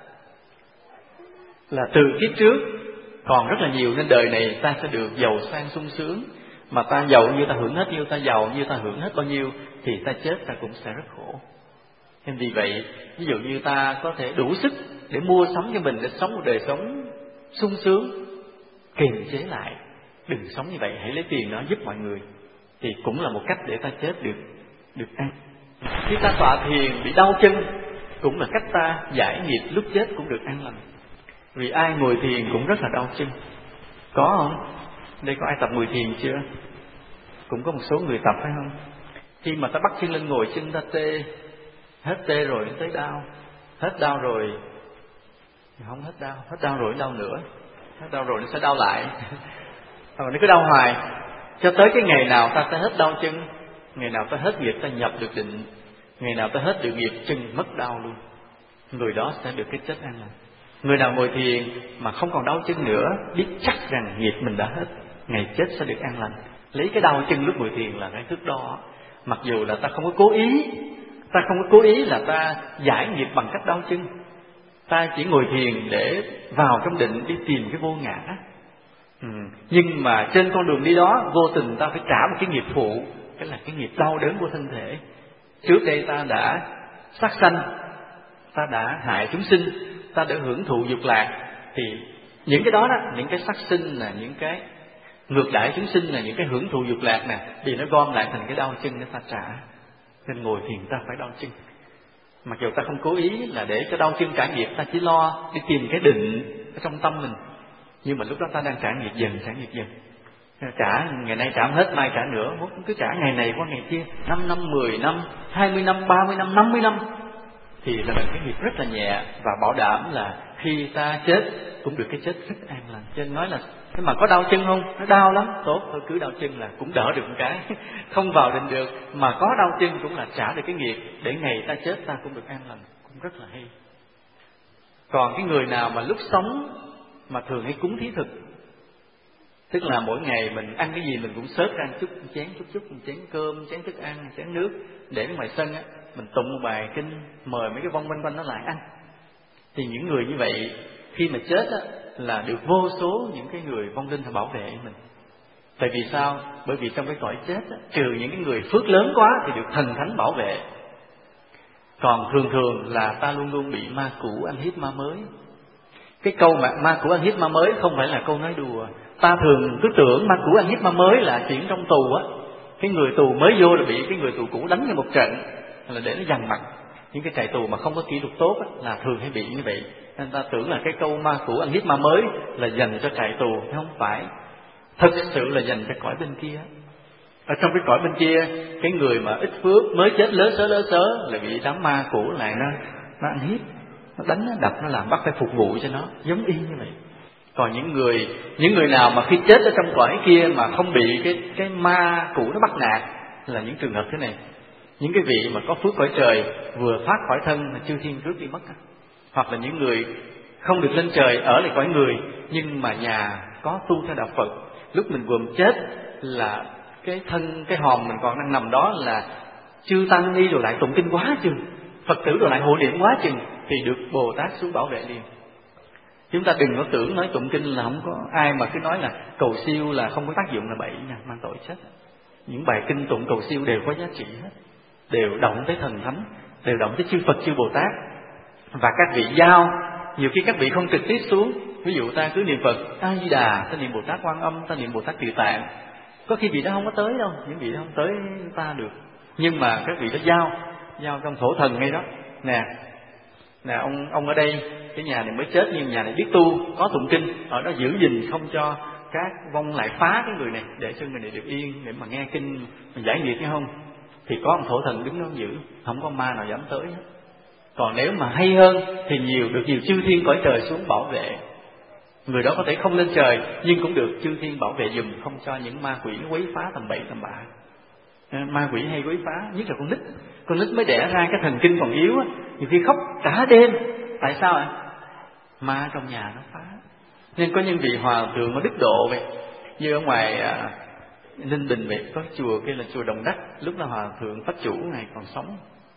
là từ kiếp trước còn rất là nhiều, nên đời này ta sẽ được giàu sang sung sướng. Mà ta giàu như ta hưởng hết nhiêu, ta giàu như ta hưởng hết bao nhiêu, thì ta chết ta cũng sẽ rất khổ. Nên vì vậy, ví dụ như ta có thể đủ sức để mua sắm cho mình, để sống một đời sống sung sướng, kiềm chế lại, đừng sống như vậy, hãy lấy tiền đó giúp mọi người, thì cũng là một cách để ta chết được an. Khi ta tọa thiền bị đau chân cũng là cách ta giải nghiệp, lúc chết cũng được an lành. Vì ai ngồi thiền cũng rất là đau chân, có không? Đây có ai tập ngồi thiền chưa? Cũng có một số người tập, phải không? Khi mà ta bắt chân lên ngồi, chân ta tê, hết tê rồi tới đau, hết đau rồi không hết đau rồi đau nữa, hết đau rồi nó sẽ đau lại. Rồi nó cứ đau hoài cho tới cái ngày nào ta sẽ hết đau chân, ngày nào ta hết nghiệp ta nhập được định, ngày nào ta hết được nghiệp chân mất đau luôn, người đó sẽ được cái chết an lành. Người nào ngồi thiền mà không còn đau chân nữa, biết chắc rằng nghiệp mình đã hết, ngày chết sẽ được an lành. Lấy cái đau chân lúc ngồi thiền là cái thước đo. Mặc dù là ta không có cố ý, ta không có cố ý là ta giải nghiệp bằng cách đau chân, ta chỉ ngồi thiền để vào trong định đi tìm cái vô ngã. Nhưng mà trên con đường đi đó vô tình ta phải trả một cái nghiệp phụ, cái là cái nghiệp đau đớn của thân thể. Trước đây ta đã sát sanh, ta đã hại chúng sinh, ta đã hưởng thụ dục lạc, thì những cái đó đó, những cái sát sinh là những cái ngược đãi chúng sinh, là những cái hưởng thụ dục lạc nè, thì nó gom lại thành cái đau chân để ta trả. Nên ngồi thiền ta phải đau chân. Mặc dù ta không cố ý là để cho đau chân trả nghiệp, ta chỉ lo đi tìm cái định ở trong tâm mình, nhưng mà lúc đó ta đang trả nghiệp dần, trả nghiệp dần. Trả ngày nay trả không hết, mai trả nữa, cứ trả ngày này qua ngày kia, 5 năm, 10 năm, 20 năm, 30 năm, 50 năm, thì là cái nghiệp rất là nhẹ, và bảo đảm là khi ta chết cũng được cái chết rất an lành. Cho nên nói là cái mà có đau chân không? Nó đau lắm, tốt thôi cứ đau chân là cũng đỡ được một cái. Không vào định được mà có đau chân cũng là trả được cái nghiệp, để ngày ta chết ta cũng được an lành, cũng rất là hay. Còn cái người nào mà lúc sống mà thường hay cúng thí thực, tức là mỗi ngày mình ăn cái gì mình cũng xớt ra chút chén, chút chén cơm, chén thức ăn, chén nước, để ngoài sân á, mình tụng một bài kinh, mời mấy cái vong quanh quanh nó lại ăn. Thì những người như vậy khi mà chết á, là được vô số những cái người vong linh bảo vệ mình. Tại vì sao? Bởi vì trong cái cõi chết á, trừ những cái người phước lớn quá thì được thần thánh bảo vệ. Còn thường là ta luôn luôn bị ma cũ ăn hiếp ma mới. Cái câu mà ma cũ ăn hiếp ma mới không phải là câu nói đùa. Ta thường cứ tưởng ma cũ ăn hiếp ma mới là chuyện trong tù á, cái người tù mới vô là bị cái người tù cũ đánh cho một trận, là để nó dằn mặt. Những cái trại tù mà không có kỷ luật tốt á, là thường hay bị như vậy. Nên ta tưởng là cái câu ma cũ ăn hiếp ma mới là dành cho trại tù, không phải. Thực sự là dành cho cõi bên kia. Ở trong cái cõi bên kia, cái người mà ít phước mới chết lớ sớ là bị đám ma cũ lại nó ăn hiếp, nó đánh, nó đập, nó làm, bắt phải phục vụ cho nó, giống y như vậy. Còn những người nào mà khi chết ở trong cõi kia mà không bị cái ma cũ nó bắt nạt, là những trường hợp thế này. Những cái vị mà có phước cõi trời vừa thoát khỏi thân là chư thiên rước đi mất, hoặc là những người không được lên trời ở lại cõi người, nhưng mà nhà có tu theo đạo Phật, lúc mình vừa chết là cái thân, cái hòm mình còn đang nằm đó là chư tăng ni rồi lại tụng kinh quá chừng, Phật tử rồi lại hộ niệm quá chừng, thì được Bồ Tát xuống bảo vệ liền. Chúng ta đừng có tưởng nói tụng kinh là không có ai mà cứ nói là cầu siêu là không có tác dụng là bậy nha, mang tội chết. Những bài kinh tụng cầu siêu đều có giá trị hết, đều động tới thần thánh, đều động tới chư Phật chư Bồ Tát. Và các vị giao, nhiều khi các vị không trực tiếp xuống, ví dụ ta cứ niệm Phật A Di Đà, ta niệm Bồ Tát Quan Âm, ta niệm Bồ Tát Địa Tạng, có khi vị đó không có tới đâu, những vị đó không tới ta được, nhưng mà các vị đó giao trong thổ thần ngay đó. Nè ông ở đây, cái nhà này mới chết nhưng nhà này biết tu, có tụng kinh, ở đó giữ gìn không cho các vong lại phá cái người này, để cho người này được yên để mà nghe kinh mà giải nghiệp, hay không? Thì có ông thổ thần đứng đó giữ, không có ma nào dám tới hết. Còn nếu mà hay hơn thì được nhiều chư thiên cõi trời xuống bảo vệ. Người đó có thể không lên trời nhưng cũng được chư thiên bảo vệ giùm, không cho những ma quỷ quấy phá tầm bậy tầm bạ. Ma quỷ hay quấy phá, nhất là con nít mới đẻ ra cái thần kinh còn yếu á, nhiều khi khóc cả đêm. Tại sao ạ? Ma trong nhà nó phá. Nên có những vị hòa thượng nó đức độ vậy, như ở ngoài Ninh Bình vậy, có chùa kia là chùa Đồng Đắc, lúc đó hòa thượng Pháp Chủ này còn sống.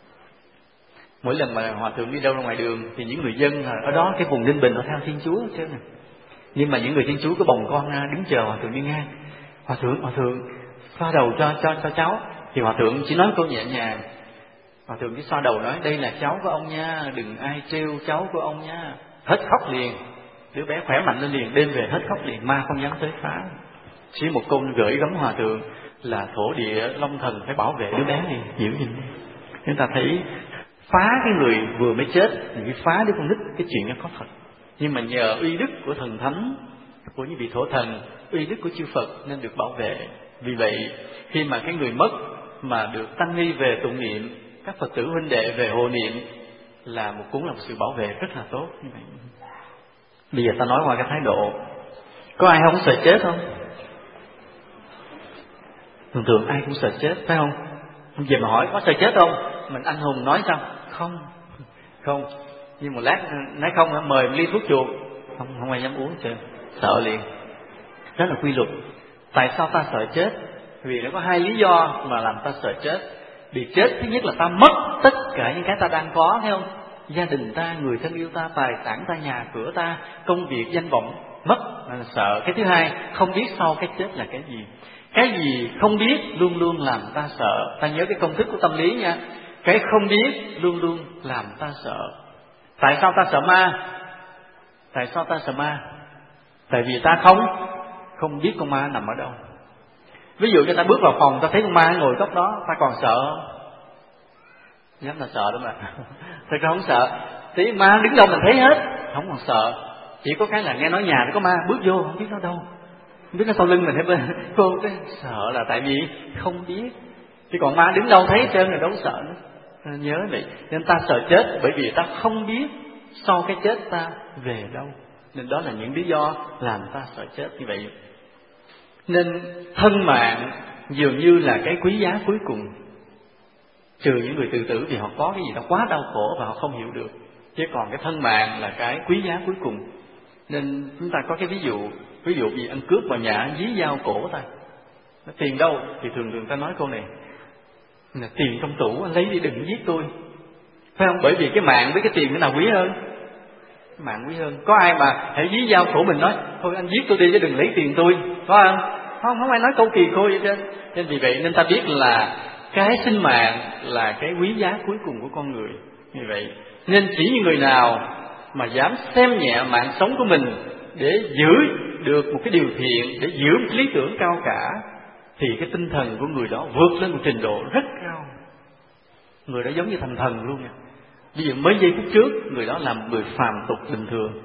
Mỗi lần mà hòa thượng đi đâu ra ngoài đường thì những người dân ở đó, cái vùng Ninh Bình, họ theo Thiên Chúa chứ nè. Nhưng mà những người Thiên Chúa cứ bồng con ra đứng chờ hòa thượng đi ngang. Hòa thượng xoa đầu cho cháu. Thì hòa thượng chỉ nói câu nhẹ nhàng. Hòa thượng chỉ xoa đầu nói đây là cháu của ông nha, đừng ai trêu cháu của ông nha. Hết khóc liền, đứa bé khỏe mạnh lên liền, đêm về hết khóc liền, ma không dám tới phá. Chỉ một câu gửi gắm hòa thượng là thổ địa long thần phải bảo vệ đứa bé liền, hiểu gì? Chúng ta thấy phá cái người vừa mới chết, thì phá đứa con nít, cái chuyện đó có thật. Nhưng mà nhờ uy đức của thần thánh, của những vị thổ thần, uy đức của chư Phật nên được bảo vệ. Vì vậy khi mà cái người mất mà được tăng ni về tụng niệm, các Phật tử huynh đệ về hộ niệm, là cũng là một sự bảo vệ rất là tốt như vậy. Bây giờ ta nói qua cái thái độ, có ai không sợ chết không? Thường ai cũng sợ chết, phải không? Giờ mà hỏi có sợ chết không, mình anh hùng nói sao? Không. Nhưng một lát nói không, mời một ly thuốc chuột, không ai dám uống, sợ liền. Đó là quy luật. Tại sao ta sợ chết? Vì nó có hai lý do mà làm ta sợ chết. Vì chết thứ nhất là ta mất tất cả những cái ta đang có, thấy không? Gia đình ta, người thân yêu ta, tài sản ta, nhà cửa ta, công việc, danh vọng mất là sợ. Cái thứ hai, không biết sau cái chết là cái gì. Cái gì không biết luôn luôn làm ta sợ. Ta nhớ cái công thức của tâm lý nha. Cái không biết luôn luôn làm ta sợ. Tại sao ta sợ ma? Tại sao ta sợ ma? Tại vì ta không biết con ma nằm ở đâu. Ví dụ như ta bước vào phòng, ta thấy con ma ngồi góc đó, ta còn sợ không? Dám là sợ đó mà. Thật ra không sợ. Thì ma đứng đâu mình thấy hết, không còn sợ. Chỉ có cái là nghe nói nhà nó có ma, bước vô không biết nó đâu, không biết nó sau lưng mình hay bên cô, cái sợ là tại vì không biết. Chứ còn ma đứng đâu thấy hết trơn là đâu sợ nữa. Nhớ vậy. Nên ta sợ chết bởi vì ta không biết sau cái chết ta về đâu. Nên đó là những lý do làm ta sợ chết như vậy. Nên thân mạng dường như là cái quý giá cuối cùng. Trừ những người tự tử vì họ có cái gì đó quá đau khổ và họ không hiểu được. Chứ còn cái thân mạng là cái quý giá cuối cùng. Nên chúng ta có cái ví dụ vì ăn cướp vào nhà dí dao cổ ta. Nó tiền đâu? Thì thường ta nói câu này là tiền trong tủ, anh lấy đi đừng giết tôi. Phải không? Bởi vì cái mạng với cái tiền cái nào quý hơn? Cái mạng quý hơn. Có ai mà hãy dí dao cổ mình nói thôi anh giết tôi đi chứ đừng lấy tiền tôi, có không? Không ai nói câu kỳ khôi vậy chứ. Nên vì vậy nên ta biết là cái sinh mạng là cái quý giá cuối cùng của con người. Như vậy nên chỉ những người nào mà dám xem nhẹ mạng sống của mình để giữ được một cái điều thiện, để giữ một cái lý tưởng cao cả, thì cái tinh thần của người đó vượt lên một trình độ rất cao. Người đó giống như thành thần luôn nha. Ví dụ mấy giây phút trước người đó là một người phàm tục bình thường,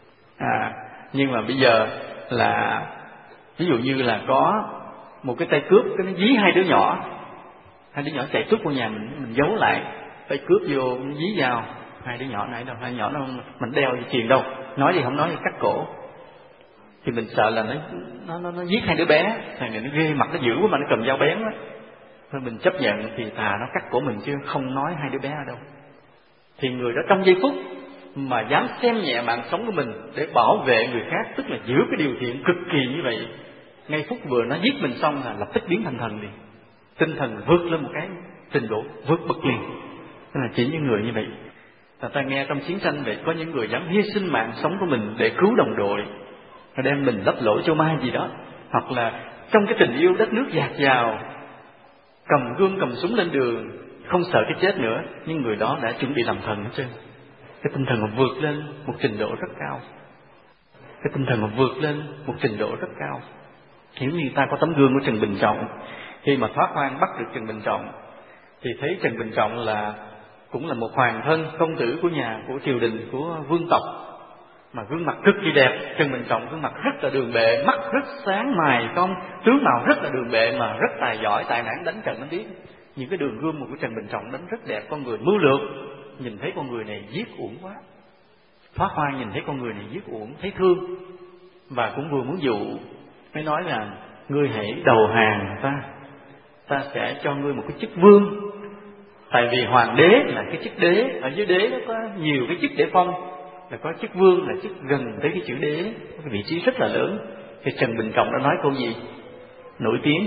nhưng mà bây giờ là ví dụ như là có một cái tay cướp, cái nó dí hai đứa nhỏ chạy tuốt qua nhà mình giấu lại, tay cướp vô nó dí vào hai đứa nhỏ này đâu, hai nhỏ nó mình đeo dây chuyền đâu, nói gì không nói, cắt cổ. Thì mình sợ là nó giết hai đứa bé, thằng này nó ghê, mặt nó dữ quá mà nó cầm dao bén á, thôi mình chấp nhận thì thà nó cắt cổ mình chứ không nói hai đứa bé ở đâu. Thì người đó trong giây phút mà dám xem nhẹ mạng sống của mình để bảo vệ người khác, tức là giữ cái điều thiện cực kỳ như vậy, ngay phút vừa nó giết mình xong là lập tức biến thành thần liền, tinh thần vượt lên một cái trình độ vượt bậc liền. Đó là chỉ những người như vậy. Ta nghe trong chiến tranh vậy, có những người dám hy sinh mạng sống của mình để cứu đồng đội, đem mình lấp lỗ cho ma gì đó, hoặc là trong cái tình yêu đất nước dạt dào, cầm gươm cầm súng lên đường, không sợ cái chết nữa, nhưng người đó đã chuẩn bị làm thần hết trơn. Cái tinh thần mà vượt lên một trình độ rất cao, cái tinh thần mà vượt lên một trình độ rất cao. Nếu như ta có tấm gương của Trần Bình Trọng, khi mà thoát hoang bắt được Trần Bình Trọng thì thấy Trần Bình Trọng là cũng là một hoàng thân công tử của nhà, của triều đình, của vương tộc, mà gương mặt cực kỳ đẹp. Trần Bình Trọng gương mặt rất là đường bệ, mắt rất sáng, mày cong, tướng mạo rất là đường bệ mà rất tài giỏi, tài năng đánh trận. Anh biết những cái đường gươm của Trần Bình Trọng đánh rất đẹp. Con người mưu lược, nhìn thấy con người này giết uổng quá. Thoát hoang nhìn thấy con người này giết uổng, thấy thương, và cũng vừa muốn dụ, mới nói là ngươi hãy đầu hàng ta sẽ cho ngươi một cái chức vương. Tại vì hoàng đế là cái chức đế, ở dưới đế nó có nhiều cái chức để phong, là có chức vương là chức gần tới cái chữ đế, cái vị trí rất là lớn. Thì Trần Bình Trọng đã nói câu gì nổi tiếng: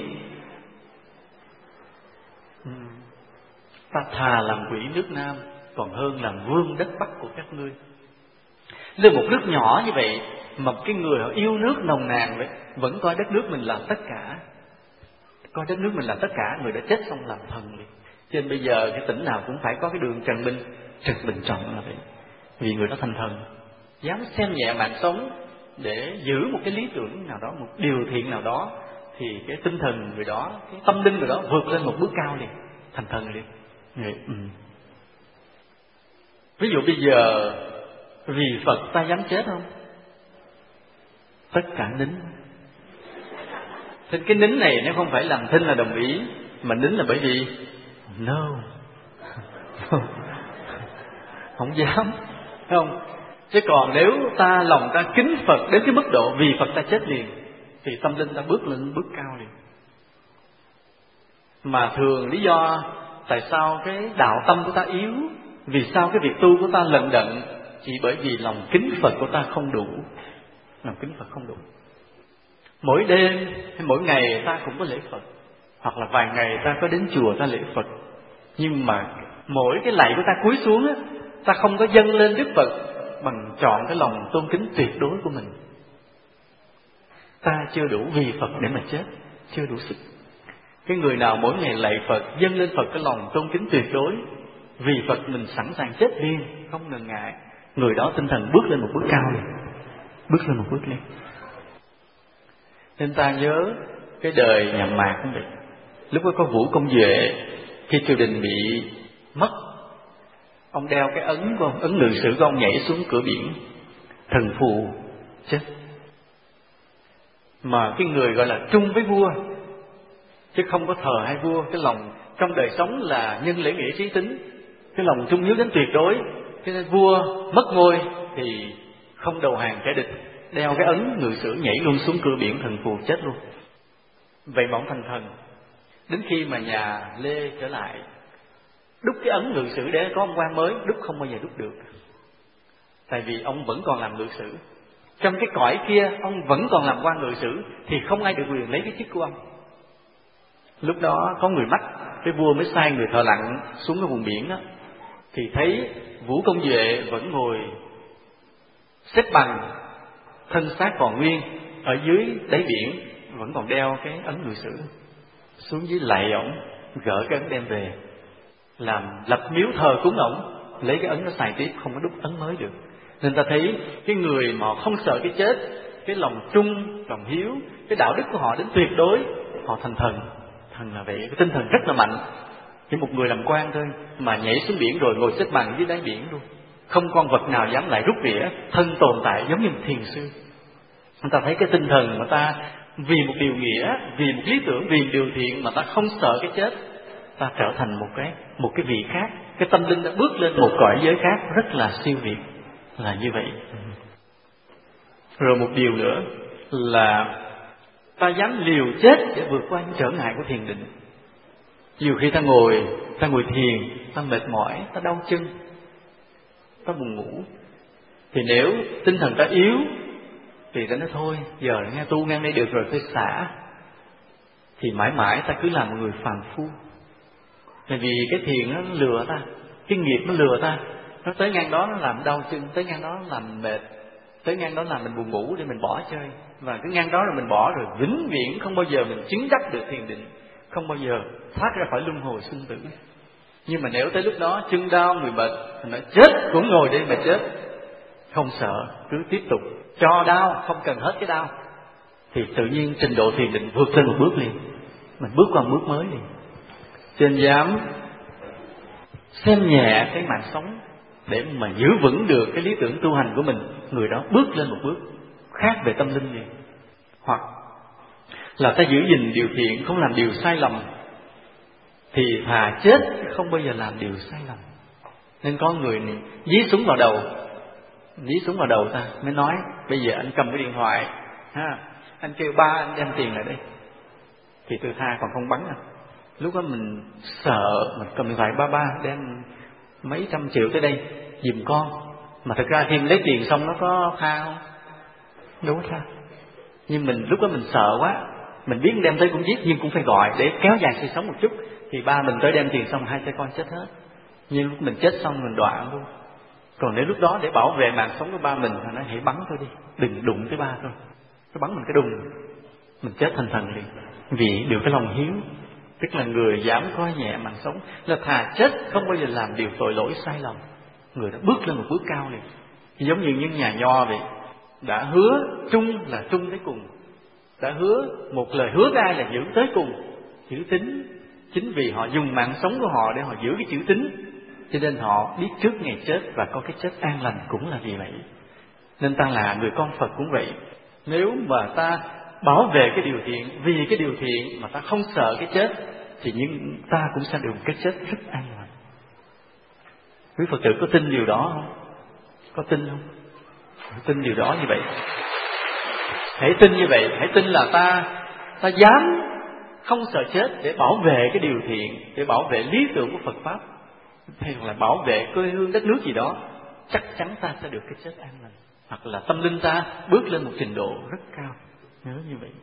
ta thà làm quỷ nước Nam còn hơn làm vương đất Bắc của các ngươi. Lên một nước nhỏ như vậy mà cái người họ yêu nước nồng nàn vậy, vẫn coi đất nước mình là tất cả, coi đất nước mình là tất cả. Người đã chết xong làm thần liền. Cho nên bây giờ cái tỉnh nào cũng phải có cái đường Trần Bình Trọng là vậy. Vì người đó thành thần, dám xem nhẹ mạng sống để giữ một cái lý tưởng nào đó, một điều thiện nào đó, thì cái tinh thần người đó, cái tâm linh người đó vượt lên một bước cao liền, thành thần liền. Ví dụ bây giờ vì Phật ta dám chết không? Tất cả nín. Thế cái nín này nó không phải làm thinh là đồng ý, mà nín là bởi vì no. Không dám, thấy không? Chứ còn nếu ta lòng ta kính Phật đến cái mức độ vì Phật ta chết liền, thì tâm linh ta bước lên bước cao liền. Mà thường lý do tại sao cái đạo tâm của ta yếu, vì sao cái việc tu của ta lận đận, chỉ bởi vì lòng kính Phật của ta không đủ. Lòng kính Phật không đủ. Mỗi đêm hay mỗi ngày ta cũng có lễ Phật, hoặc là vài ngày ta có đến chùa ta lễ Phật, nhưng mà mỗi cái lạy của ta cúi xuống á, ta không có dâng lên Đức Phật bằng trọn cái lòng tôn kính tuyệt đối của mình. Ta chưa đủ vì Phật để mà chết, chưa đủ sức. Cái người nào mỗi ngày lạy Phật, dâng lên Phật cái lòng tôn kính tuyệt đối, vì Phật mình sẵn sàng chết liền, không ngần ngại, người đó tinh thần bước lên một bước cao liền. bước lên một bước lên. Nên ta nhớ cái đời nhà Mạc cũng vậy. Lúc đó có Vũ Công Duệ, khi triều đình bị mất, ông đeo cái ấn của ông, ấn ngự sử của ông nhảy xuống cửa biển, thần phù chết. Mà cái người gọi là trung với vua, chứ không có thờ hai vua. Cái lòng trong đời sống là nhân lễ nghĩa trí tính, cái lòng trung hiếu đến tuyệt đối. Cho nên vua mất ngôi thì không đầu hàng kẻ địch, đeo cái ấn ngự sử nhảy luôn xuống cửa biển, thần phù chết luôn. Vậy mà ông thành thần. Đến khi mà nhà Lê trở lại, đúc cái ấn ngự sử để có ông quan mới, đúc không bao giờ đúc được. Tại vì ông vẫn còn làm ngự sử. Trong cái cõi kia ông vẫn còn làm quan ngự sử, thì không ai được quyền lấy cái chức của ông. Lúc đó có người mách, cái vua mới sai người thợ lặn xuống cái vùng biển đó, thì thấy Vũ Công Duệ vẫn ngồi xếp bằng, thân xác còn nguyên, ở dưới đáy biển vẫn còn đeo cái ấn ngự sử. Xuống dưới lạy ổng, gỡ cái ấn đem về, làm lập miếu thờ cúng ổng, lấy cái ấn nó xài tiếp, không có đúc ấn mới được. Nên ta thấy cái người mà không sợ cái chết, cái lòng trung, lòng hiếu, cái đạo đức của họ đến tuyệt đối, họ thành thần. Thần là vậy, cái tinh thần rất là mạnh. Chỉ một người làm quan thôi mà nhảy xuống biển rồi ngồi xếp bằng dưới đáy biển luôn, không con vật nào dám lại rút rỉa, thân tồn tại giống như một thiền sư. Chúng ta thấy cái tinh thần mà ta vì một điều nghĩa, vì một lý tưởng, vì một điều thiện mà ta không sợ cái chết, ta trở thành một cái vị khác. Cái tâm linh đã bước lên một cõi giới khác rất là siêu việt, là như vậy. Rồi một điều nữa là ta dám liều chết để vượt qua những trở ngại của thiền định. Nhiều khi ta ngồi thiền, ta mệt mỏi, ta đau chân, ta buồn ngủ, thì nếu tinh thần ta yếu thì ta nói thôi, giờ nghe tu ngang đây được rồi, tôi xả. Thì mãi mãi ta cứ làm một người phàm phu. Tại vì cái thiền nó lừa ta, cái nghiệp nó lừa ta. Nó tới ngang đó nó làm đau chân, tới ngang đó nó làm mệt, tới ngang đó làm mình buồn ngủ để mình bỏ chơi. Và cứ ngang đó rồi mình bỏ rồi vĩnh viễn không bao giờ mình chứng đắc được thiền định, không bao giờ thoát ra khỏi luân hồi sinh tử. Nhưng mà nếu tới lúc đó chân đau người mệt, mình nói chết cũng ngồi đây mà chết, không sợ, cứ tiếp tục cho đau, không cần hết cái đau, thì tự nhiên trình độ thiền định vượt lên một bước liền, mình bước qua một bước mới liền. Trên dám xem nhẹ cái mạng sống để mà giữ vững được cái lý tưởng tu hành của mình, người đó bước lên một bước khác về tâm linh liền. Hoặc là ta giữ gìn điều thiện, không làm điều sai lầm, thì thà chết không bao giờ làm điều sai lầm. Nên có người này dí súng vào đầu ta mới nói bây giờ anh cầm cái điện thoại ha, anh kêu ba anh đem tiền lại đây, thì tôi tha còn không bắn à. Lúc đó mình sợ, mình cầm điện thoại ba đem mấy trăm triệu tới đây giùm con, mà thực ra khi mình lấy tiền xong nó có tha không? Đâu có tha. Nhưng mình lúc đó mình sợ quá, mình biết đem tới cũng giết, nhưng cũng phải gọi để kéo dài sự sống một chút. Thì ba mình tới đem tiền xong hai cha con chết hết. Nhưng lúc mình chết xong mình đoạn luôn. Còn nếu lúc đó để bảo vệ mạng sống của ba mình, thì nói hãy bắn thôi đi, đừng đụng tới ba thôi, nó bắn mình cái đùng, mình chết thành thần liền. Vì được cái lòng hiếu, tức là người dám coi nhẹ mạng sống, là thà chết không bao giờ làm điều tội lỗi sai lầm. Người đã bước lên một bước cao liền. Giống như những nhà nho vậy, đã hứa trung là trung tới cùng, đã hứa một lời hứa với ai là giữ tới cùng, chữ tín. Chính vì họ dùng mạng sống của họ để họ giữ cái chữ tín, cho nên họ biết trước ngày chết và có cái chết an lành cũng là vì vậy. Nên ta là người con Phật cũng vậy. Nếu mà ta bảo vệ cái điều thiện, vì cái điều thiện mà ta không sợ cái chết, thì nhưng ta cũng sẽ được một cái chết rất an lành. Quý Phật tử có tin điều đó không? Có tin không? Tin điều đó như vậy. Hãy tin như vậy, hãy tin là ta dám không sợ chết để bảo vệ cái điều thiện, để bảo vệ lý tưởng của Phật Pháp, hay là bảo vệ quê hương đất nước gì đó, chắc chắn ta sẽ được cái chết an lành. Hoặc là tâm linh ta bước lên một trình độ rất cao. Nhớ như vậy.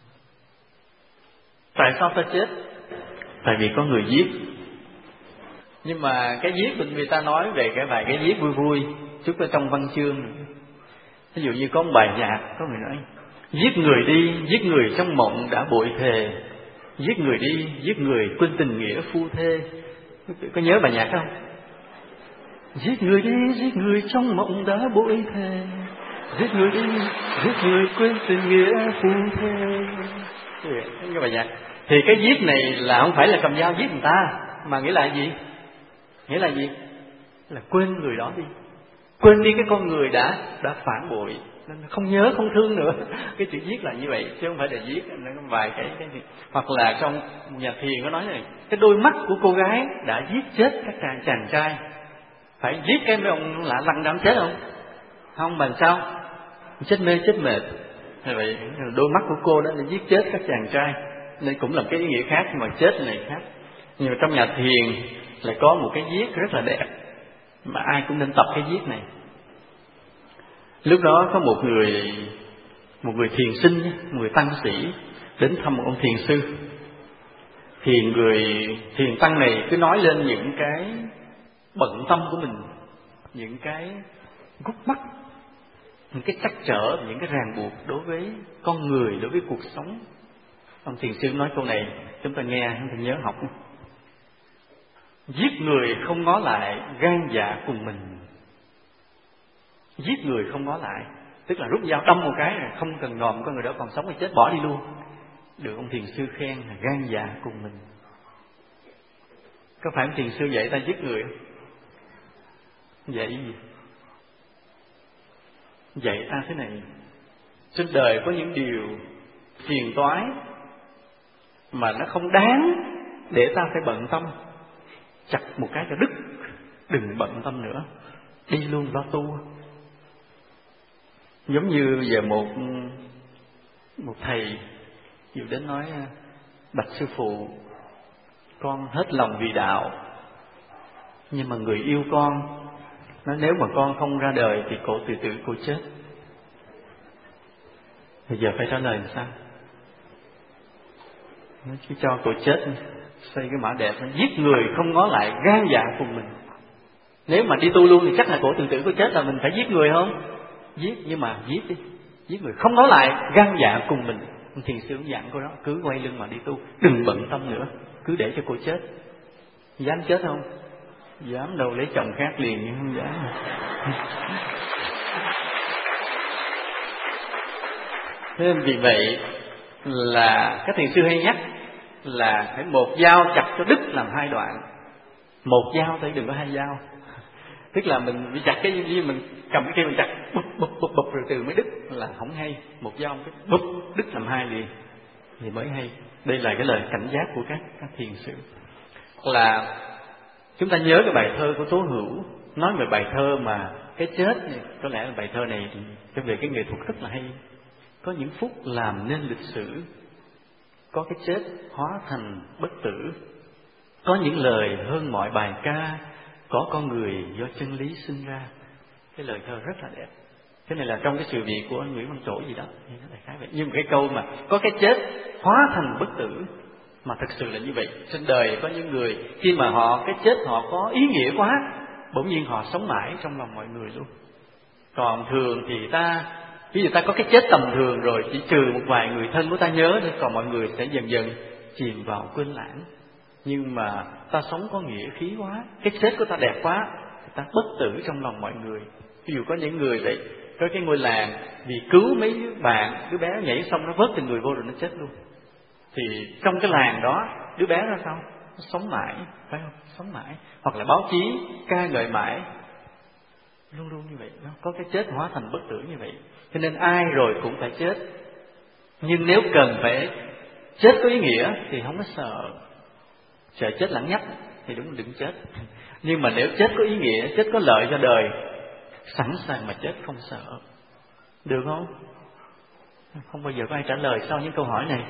Tại sao ta chết? Tại vì có người giết. Nhưng mà cái giết mình người ta nói về cái vài cái giết vui vui chút ở trong văn chương. Ví dụ như có một bài nhạc, có người nói giết người đi, giết người trong mộng đã bội thề, giết người đi, giết người quên tình nghĩa phu thê. Có nhớ bài nhạc không? Giết người đi, giết người trong mộng đã bội thề, Giết người đi, giết người quên tình nghĩa phu thê. Cái bài nhạc. Thì cái giết này là không phải là cầm dao giết người ta, mà nghĩa là gì? Nghĩa là gì? Là quên người đó đi, quên đi cái con người đã phản bội, nên không nhớ không thương nữa. Cái chữ giết là như vậy, chứ không phải là giết. Nó có vài cái hoặc là trong nhà thiền có nói này, cái đôi mắt của cô gái đã giết chết các chàng trai. Phải giết cái mấy ông lạ lăng đám chết không? Không, mà sao? Chết mê chết mệt. Như vậy đôi mắt của cô đó đã giết chết các chàng trai, nên cũng là cái ý nghĩa khác, mà chết này khác. Nhưng mà trong nhà thiền lại có một cái giết rất là đẹp, mà ai cũng nên tập cái giết này. Lúc đó có một người thiền sinh, một người tăng sĩ đến thăm một ông thiền sư. Thì người thiền tăng này cứ nói lên những cái bận tâm của mình, những cái gút mắt, những cái trắc trở, những cái ràng buộc đối với con người, đối với cuộc sống. Ông thiền sư nói câu này, chúng ta nghe, chúng ta nhớ học. Giết người không ngó lại, gan dạ cùng mình. Giết người không ngó lại, tức là rút dao đâm một cái, không cần ngòm con người đó còn sống hay chết, bỏ đi luôn. Được ông thiền sư khen là gan dạ cùng mình. Có phải ông thiền sư dạy ta giết người không? Dạy gì? Dạy ta thế này: trên đời có những điều phiền toái mà nó không đáng để ta phải bận tâm. Chặt một cái cho đứt, đừng bận tâm nữa, đi luôn lo tu. Giống như giờ một thầy vừa đến nói: bạch sư phụ, con hết lòng vì đạo, nhưng mà người yêu con nói nếu mà con không ra đời thì cổ tự tử, cổ chết. Bây giờ phải trả lời làm sao? Nó chỉ cho cổ chết, xây cái mã đẹp, giết người không ngó lại, gan dạ cùng mình. Nếu mà đi tu luôn thì chắc là cổ tự tử, cổ chết, là mình phải giết người không? Giết, nhưng mà giết đi, giết người không ngó lại, gan dạ cùng mình. Thiền sư cũng dặn cô đó, cứ quay lưng mà đi tu, đừng bận tâm nữa, cứ để cho cô chết. Dám chết không? Dám đâu, lấy chồng khác liền, nhưng không dám. Thế nên vì vậy là các thiền sư hay nhắc là phải một dao chặt cho đứt làm hai đoạn. Một dao thôi, đừng có hai dao. Tức là mình bị chặt cái gì, mình cầm cái kia mình chặt bụp rồi từ mới đứt là không hay. Một dao cái bụp đứt làm hai liền thì mới hay. Đây là cái lời cảnh giác của các thiền sư. Là chúng ta nhớ cái bài thơ của Tố Hữu nói về bài thơ mà cái chết. Có lẽ là bài thơ này thì về cái nghệ thuật rất là hay. Có những phút làm nên lịch sử, có cái chết hóa thành bất tử, có những lời hơn mọi bài ca, có con người do chân lý sinh ra. Cái lời thơ rất là đẹp. Cái này là trong cái sự việc của anh Nguyễn Văn Trỗi gì đó, nhưng mà cái câu mà có cái chết hóa thành bất tử, mà thật sự là như vậy. Trên đời có những người khi mà cái chết họ có ý nghĩa quá, bỗng nhiên họ sống mãi trong lòng mọi người luôn. Còn thường thì ví dụ ta có cái chết tầm thường rồi, chỉ trừ một vài người thân của ta nhớ thôi, còn mọi người sẽ dần dần chìm vào quên lãng. Nhưng mà ta sống có nghĩa khí quá, cái chết của ta đẹp quá, ta bất tử trong lòng mọi người. Ví dụ có những người vậy, có cái ngôi làng vì cứu mấy bạn, đứa bé nhảy xong nó vớt từng người vô rồi nó chết luôn. Thì trong cái làng đó, đứa bé ra sao? Nó sống mãi, phải không? Sống mãi. Hoặc là báo chí ca ngợi mãi, luôn luôn như vậy. Nó có cái chết hóa thành bất tử như vậy. Cho nên ai rồi cũng phải chết. Nhưng nếu cần phải chết có ý nghĩa thì không có sợ. Sợ chết lẳng nhắc thì đúng, đừng chết. Nhưng mà nếu chết có ý nghĩa, chết có lợi cho đời, sẵn sàng mà chết không sợ. Được không? Không bao giờ có ai trả lời sau những câu hỏi này.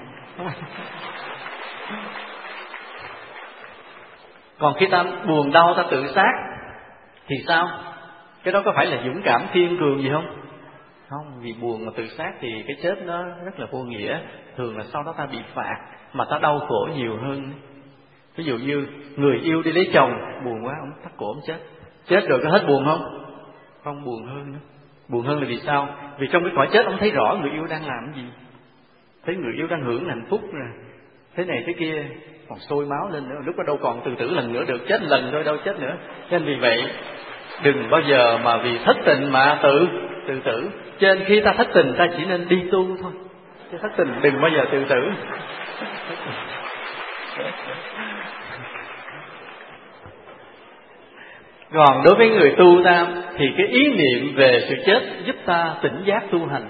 Còn khi ta buồn đau ta tự sát thì sao? Cái đó có phải là dũng cảm thiên cường gì không? Không, vì buồn mà tự sát thì cái chết nó rất là vô nghĩa. Thường là sau đó ta bị phạt mà ta đau khổ nhiều hơn. Ví dụ như người yêu đi lấy chồng, buồn quá, ông thắt cổ ông chết. Chết rồi có hết buồn không? Không, buồn hơn nữa. Buồn hơn là vì sao? Vì trong cái cõi chết ông thấy rõ người yêu đang làm cái gì. Thấy người yêu đang hưởng hạnh phúc nè, thế này thế kia, còn sôi máu lên nữa. Lúc đó đâu còn tự tử lần nữa được, chết lần thôi đâu chết nữa. Cho nên vì vậy đừng bao giờ mà vì thất tình mà tự tự tử. Cho nên khi ta thất tình ta chỉ nên đi tu thôi, chứ thất tình đừng bao giờ tự tử. Còn đối với người tu ta thì cái ý niệm về sự chết giúp ta tỉnh giác tu hành,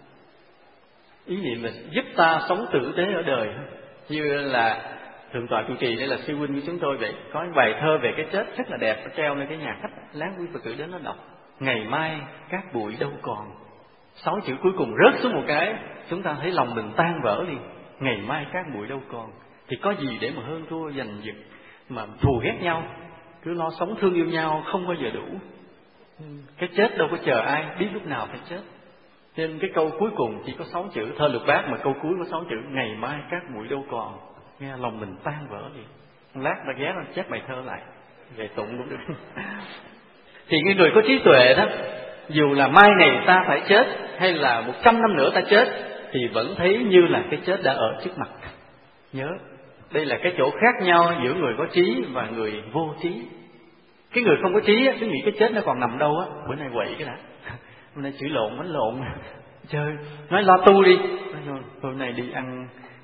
ý niệm là giúp ta sống tử tế ở đời. Như là thượng tọa trụ trì đây là sư huynh của chúng tôi vậy, có bài thơ về cái chết rất là đẹp, treo lên cái nhà khách, láng quý Phật tử đến nó đọc: ngày mai cát bụi đâu còn. 6 chữ cuối cùng rớt xuống một cái, chúng ta thấy lòng mình tan vỡ liền. Ngày mai cát bụi đâu còn, thì có gì để mà hơn thua giành giật mà thù ghét nhau, cứ lo sống thương yêu nhau không bao giờ đủ. Cái chết đâu có chờ ai, biết lúc nào phải chết. Nên cái câu cuối cùng chỉ có 6 chữ, thơ Lục Bát mà câu cuối có 6 chữ: ngày mai cát bụi đâu còn. Nghe lòng mình tan vỡ liền. Lát ta ghé nó chép bài thơ lại về tụng cũng được. Thì cái người có trí tuệ đó, dù là mai này ta phải chết hay là 100 năm nữa ta chết, thì vẫn thấy như là cái chết đã ở trước mặt. Nhớ, đây là cái chỗ khác nhau giữa người có trí và người vô trí. Cái người không có trí cứ nghĩ cái chết nó còn nằm đâu á, bữa nay quậy cái đã, hôm nay chửi lộn bánh lộn chơi, nói lo tu đi, nói hôm nay đi ăn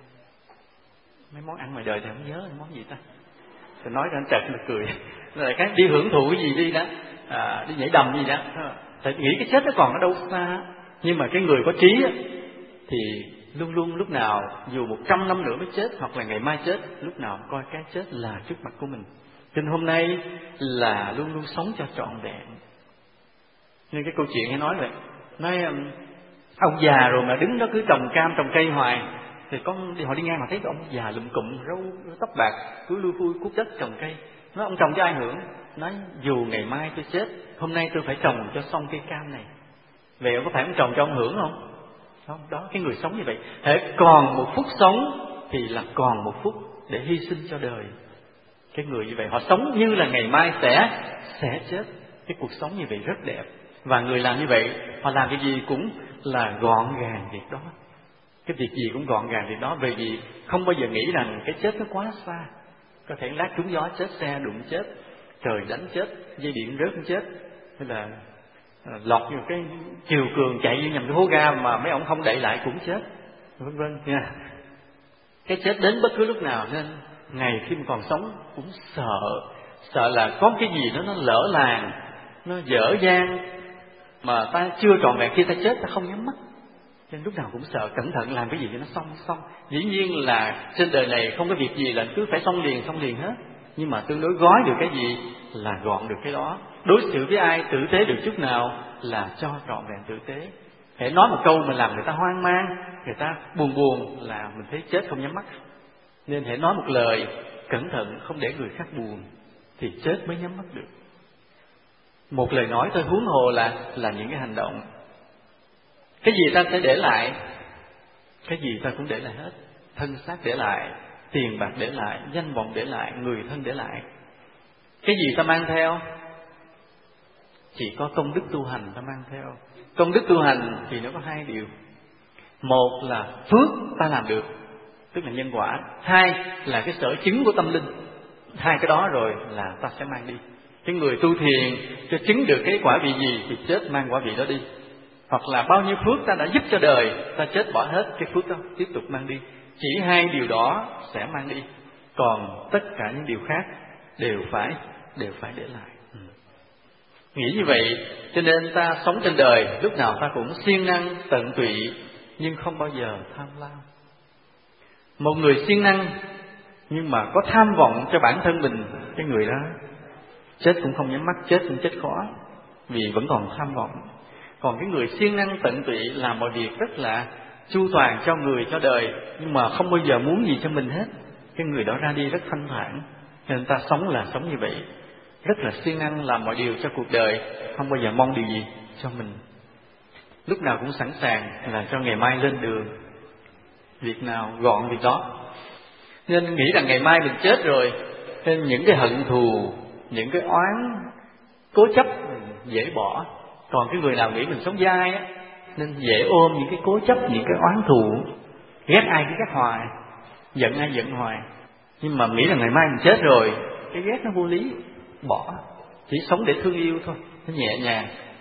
mấy món ăn ngoài đời thì không nhớ món gì ta, rồi nói cho anh trật được cười, rồi cái đi hưởng thụ cái gì đi đó, đi nhảy đầm gì đó, tại nghĩ cái chết nó còn ở đâu xa. Nhưng mà cái người có trí á, thì luôn luôn lúc nào dù 100 năm nữa mới chết hoặc là ngày mai chết, lúc nào coi cái chết là trước mặt của mình. Cho nên hôm nay là luôn luôn sống cho trọn vẹn. Nên cái câu chuyện hay nói vậy, nói ông già rồi mà đứng đó cứ trồng cam trồng cây hoài, thì họ đi ngang mà thấy cái ông già lụm cụm râu tóc bạc cứ lui phui cuốc đất trồng cây. Nói ông trồng cho ai hưởng? Nói dù ngày mai tôi chết, hôm nay tôi phải trồng cho xong cây cam này. Vậy có phải ông trồng cho ông hưởng không? Không, đó cái người sống như vậy. Hễ còn một phút sống thì là còn một phút để hy sinh cho đời. Cái người như vậy họ sống như là ngày mai sẽ chết. Cái cuộc sống như vậy rất đẹp. Và người làm như vậy, họ làm cái gì cũng là gọn gàng việc đó. Cái việc gì cũng gọn gàng việc đó, bởi vì không bao giờ nghĩ rằng cái chết nó quá xa. Có thể lát trúng gió chết, xe đụng chết, trời đánh chết, dây điện rớt chết, hay là lọt vô cái chiều cường chạy vô nhầm cái hố ga mà mấy ông không đẩy lại cũng chết, vân vân nha. Cái chết đến bất cứ lúc nào, nên ngày khi mà còn sống cũng sợ là có cái gì đó nó lỡ làng, nó dở dang mà ta chưa trọn vẹn, khi ta chết ta không nhắm mắt. Cho nên lúc nào cũng sợ, cẩn thận làm cái gì cho nó xong. Dĩ nhiên là trên đời này không có việc gì là cứ phải xong liền hết, nhưng mà tương đối gói được cái gì là gọn được cái đó. Đối xử với ai tử tế được chút nào là cho trọn vẹn tử tế. Hễ nói một câu mình làm người ta hoang mang, người ta buồn là mình thấy chết không nhắm mắt. Nên hễ nói một lời cẩn thận không để người khác buồn thì chết mới nhắm mắt được. Một lời nói thôi, huống hồ là những cái hành động. Cái gì ta sẽ để lại, cái gì ta cũng để lại hết. Thân xác để lại, tiền bạc để lại, danh vọng để lại, người thân để lại. Cái gì ta mang theo? Chỉ có công đức tu hành ta mang theo. Công đức tu hành thì nó có 2 điều. Một là phước ta làm được, tức là nhân quả. 2 là cái sở chứng của tâm linh. 2 cái đó rồi là ta sẽ mang đi. Cái người tu thiền cho chứng được cái quả vị gì thì chết mang quả vị đó đi. Hoặc là bao nhiêu phước ta đã giúp cho đời, ta chết bỏ hết cái phước đó, tiếp tục mang đi. Chỉ 2 điều đó sẽ mang đi. Còn tất cả những điều khác đều phải để lại. Nghĩ như vậy, cho nên ta sống trên đời lúc nào ta cũng siêng năng, tận tụy, nhưng không bao giờ tham lam. Một người siêng năng nhưng mà có tham vọng cho bản thân mình, cái người đó chết cũng không nhắm mắt, chết cũng chết khó, vì vẫn còn tham vọng. Còn cái người siêng năng tận tụy làm mọi việc rất là chu toàn cho người, cho đời, nhưng mà không bao giờ muốn gì cho mình hết, cái người đó ra đi rất thanh thản. Nên ta sống là sống như vậy, rất là siêng năng làm mọi điều cho cuộc đời, không bao giờ mong điều gì cho mình. Lúc nào cũng sẵn sàng là cho ngày mai lên đường, việc nào gọn việc đó. Nên nghĩ rằng ngày mai mình chết rồi, nên những cái hận thù, những cái oán cố chấp dễ bỏ. Còn cái người nào nghĩ mình sống dai á, nên dễ ôm những cái cố chấp, những cái oán thù, ghét ai cứ ghét hoài, giận ai giận hoài. Nhưng mà nghĩ là ngày mai mình chết rồi, cái ghét nó vô lý, bỏ, chỉ sống để thương yêu thôi, nó nhẹ nhàng.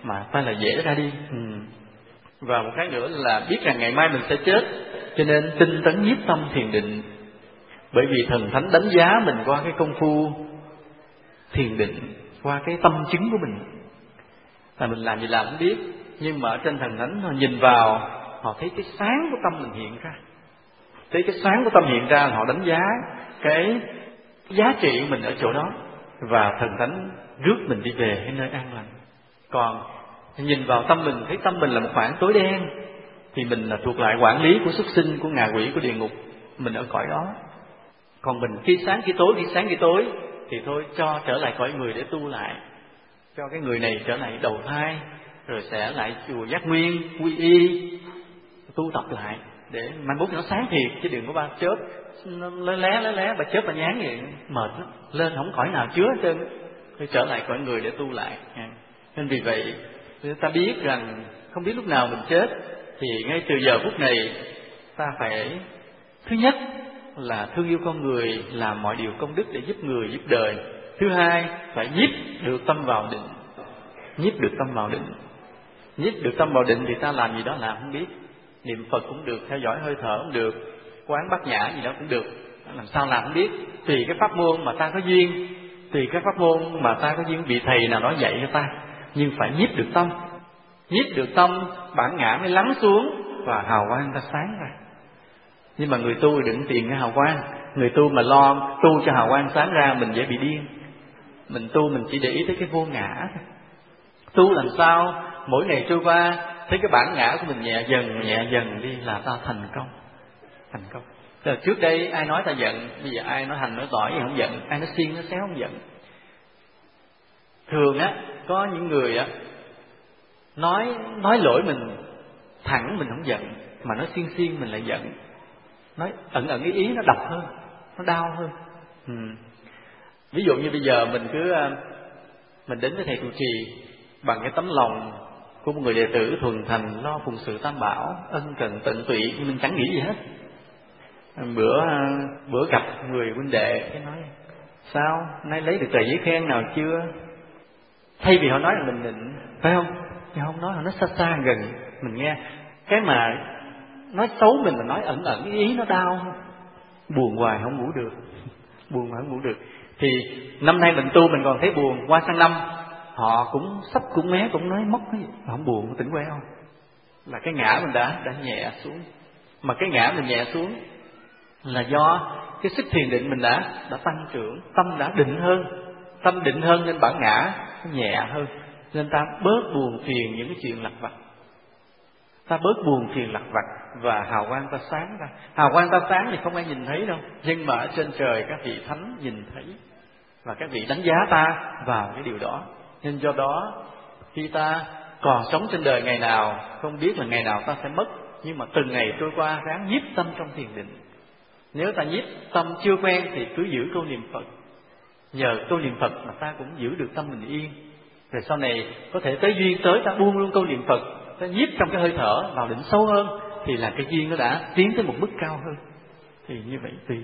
mà ta là dễ ra đi. Và một cái nữa là biết rằng ngày mai mình sẽ chết, cho nên tinh tấn nhiếp tâm thiền định. Bởi vì thần thánh đánh giá mình qua cái công phu thiền định, qua cái tâm chứng của mình. Là mình làm gì làm không biết, nhưng mà ở trên thần thánh họ nhìn vào, họ thấy cái sáng của tâm mình hiện ra. Thấy cái sáng của tâm hiện ra, họ đánh giá cái giá trị mình ở chỗ đó, và thần thánh rước mình đi về cái nơi an lành. Còn nhìn vào tâm mình, thấy tâm mình là một khoảng tối đen, thì mình là thuộc lại quản lý của súc sinh, của ngạ quỷ, của địa ngục. Mình ở cõi đó. Còn mình khi sáng khi tối, khi sáng khi tối, thì thôi cho trở lại cõi người để tu lại, cho cái người này trở lại đầu thai, rồi sẽ lại chùa Giác Nguyên quy y tu tập lại, để mai mốt nó sáng thiệt, chứ đừng có ba chớp nó lé ba chớp ba nhán vậy mệt lắm, lên không khỏi nào chứa hết trơn. Phải trở lại cõi người để tu lại. Nên vì vậy ta biết rằng không biết lúc nào mình chết, thì ngay từ giờ phút này ta phải thứ nhất là thương yêu con người, làm mọi điều công đức để giúp người giúp đời. Thứ hai phải nhiếp được tâm vào định. Nhiếp được tâm vào định. Nhiếp được tâm vào định thì ta làm gì đó làm không biết. Niệm Phật cũng được, theo dõi hơi thở cũng được, quán bát nhã gì đó cũng được. Làm sao làm không biết. Tùy cái pháp môn mà ta có duyên, tùy cái pháp môn mà ta có duyên, vị thầy nào nói dạy cho ta. Nhưng phải nhiếp được tâm. Nhiếp được tâm, bản ngã mới lắng xuống và hào quang ta sáng ra. Nhưng mà người tu đừng tìm cái hào quang. Người tu mà lo tu cho hào quang sáng ra, mình dễ bị điên. Mình tu mình chỉ để ý tới cái vô ngã thôi. Tu làm sao mỗi ngày trôi qua thấy cái bản ngã của mình nhẹ dần đi là ta thành công. Thành công. Rồi trước đây ai nói ta giận, bây giờ ai nói hành nói tỏi gì không giận, ai nói xiên nói xéo không giận. Thường á có những người á nói lỗi mình thẳng mình không giận, mà nói xiên mình lại giận. Nói ẩn ý nó độc hơn, nó đau hơn. Ví dụ như bây giờ mình đến với thầy trụ trì bằng cái tấm lòng của một người đệ tử thuần thành, lo phụng sự tam bảo, ân cần tận tụy, nhưng mình chẳng nghĩ gì hết. Bữa gặp người huynh đệ cái nói sao nay lấy được tờ giấy khen nào chưa, thay vì họ nói là mình nịnh, phải không? Nhưng không nói, họ nói xa gần mình nghe. Cái mà nói xấu mình mà nói ẩn ý nó đau không? Buồn hoài không ngủ được. Buồn hoài không ngủ được. Thì năm nay mình tu mình còn thấy buồn, qua sang năm họ cũng sắp cũng mé cũng nói móc cái gì, không buồn tỉnh queo không? Là cái ngã mình đã nhẹ xuống. Mà cái ngã mình nhẹ xuống là do cái sức thiền định mình đã tăng trưởng, tâm đã định hơn. Tâm định hơn nên bản ngã nó nhẹ hơn, nên ta bớt buồn phiền những cái chuyện lặt vặt. Ta bớt buồn phiền lặt vặt và hào quang ta sáng ra. Hào quang ta sáng thì không ai nhìn thấy đâu, nhưng mà ở trên trời các vị thánh nhìn thấy, và các vị đánh giá ta vào cái điều đó. Nên do đó khi ta còn sống trên đời ngày nào, không biết là ngày nào ta sẽ mất, nhưng mà từng ngày trôi qua ráng nhiếp tâm trong thiền định. Nếu ta nhiếp tâm chưa quen thì cứ giữ câu niệm Phật. Nhờ câu niệm Phật mà ta cũng giữ được tâm mình yên. Rồi sau này có thể tới duyên tới ta buông luôn câu niệm Phật, ta nhiếp trong cái hơi thở vào định sâu hơn, thì là cái duyên nó đã tiến tới một mức cao hơn. Thì như vậy tùy.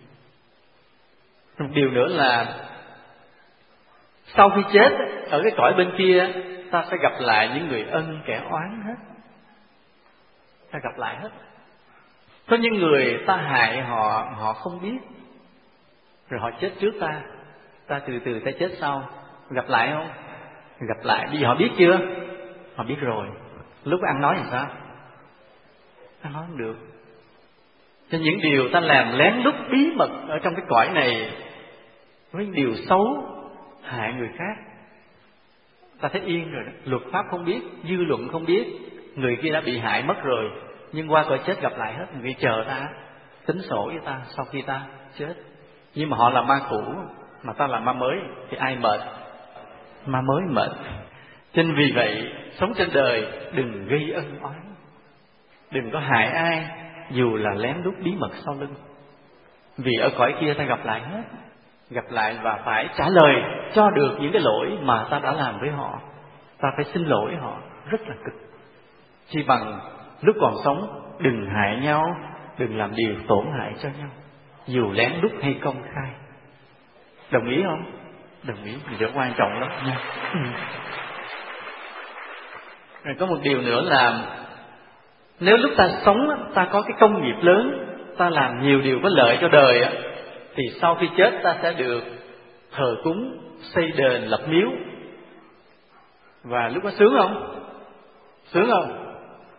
Một điều nữa là sau khi chết ở cái cõi bên kia, ta sẽ gặp lại những người ân kẻ oán hết. Ta gặp lại hết. Có những người ta hại họ không biết, rồi họ chết trước ta từ từ ta chết sau. Gặp lại không? Gặp lại. Bây giờ họ biết chưa? Họ biết rồi. Lúc ăn nói làm sao? Ta nói không được. Cho những điều ta làm lén lút bí mật ở trong cái cõi này, với điều xấu hại người khác, ta thấy yên rồi đó. Luật pháp không biết, dư luận không biết, người kia đã bị hại mất rồi, nhưng qua cõi chết gặp lại hết. Người chờ ta tính sổ với ta sau khi ta chết. Nhưng mà họ là ma cũ, mà ta là ma mới, thì ai mệt? Ma mới mệt. Cho nên vì vậy sống trên đời đừng gây ân oán, đừng có hại ai, dù là lén lút bí mật sau lưng. Vì ở cõi kia ta gặp lại hết, gặp lại và phải trả lời cho được những cái lỗi mà ta đã làm với họ. Ta phải xin lỗi họ rất là cực. Chỉ bằng lúc còn sống đừng hại nhau, đừng làm điều tổn hại cho nhau, dù lén lút hay công khai. Đồng ý không? Đồng ý, điều đó quan trọng lắm nha. Rồi có một điều nữa là nếu lúc ta sống ta có cái công nghiệp lớn, ta làm nhiều điều có lợi cho đời, thì sau khi chết ta sẽ được thờ cúng, xây đền, lập miếu. Và lúc đó sướng không? Sướng không?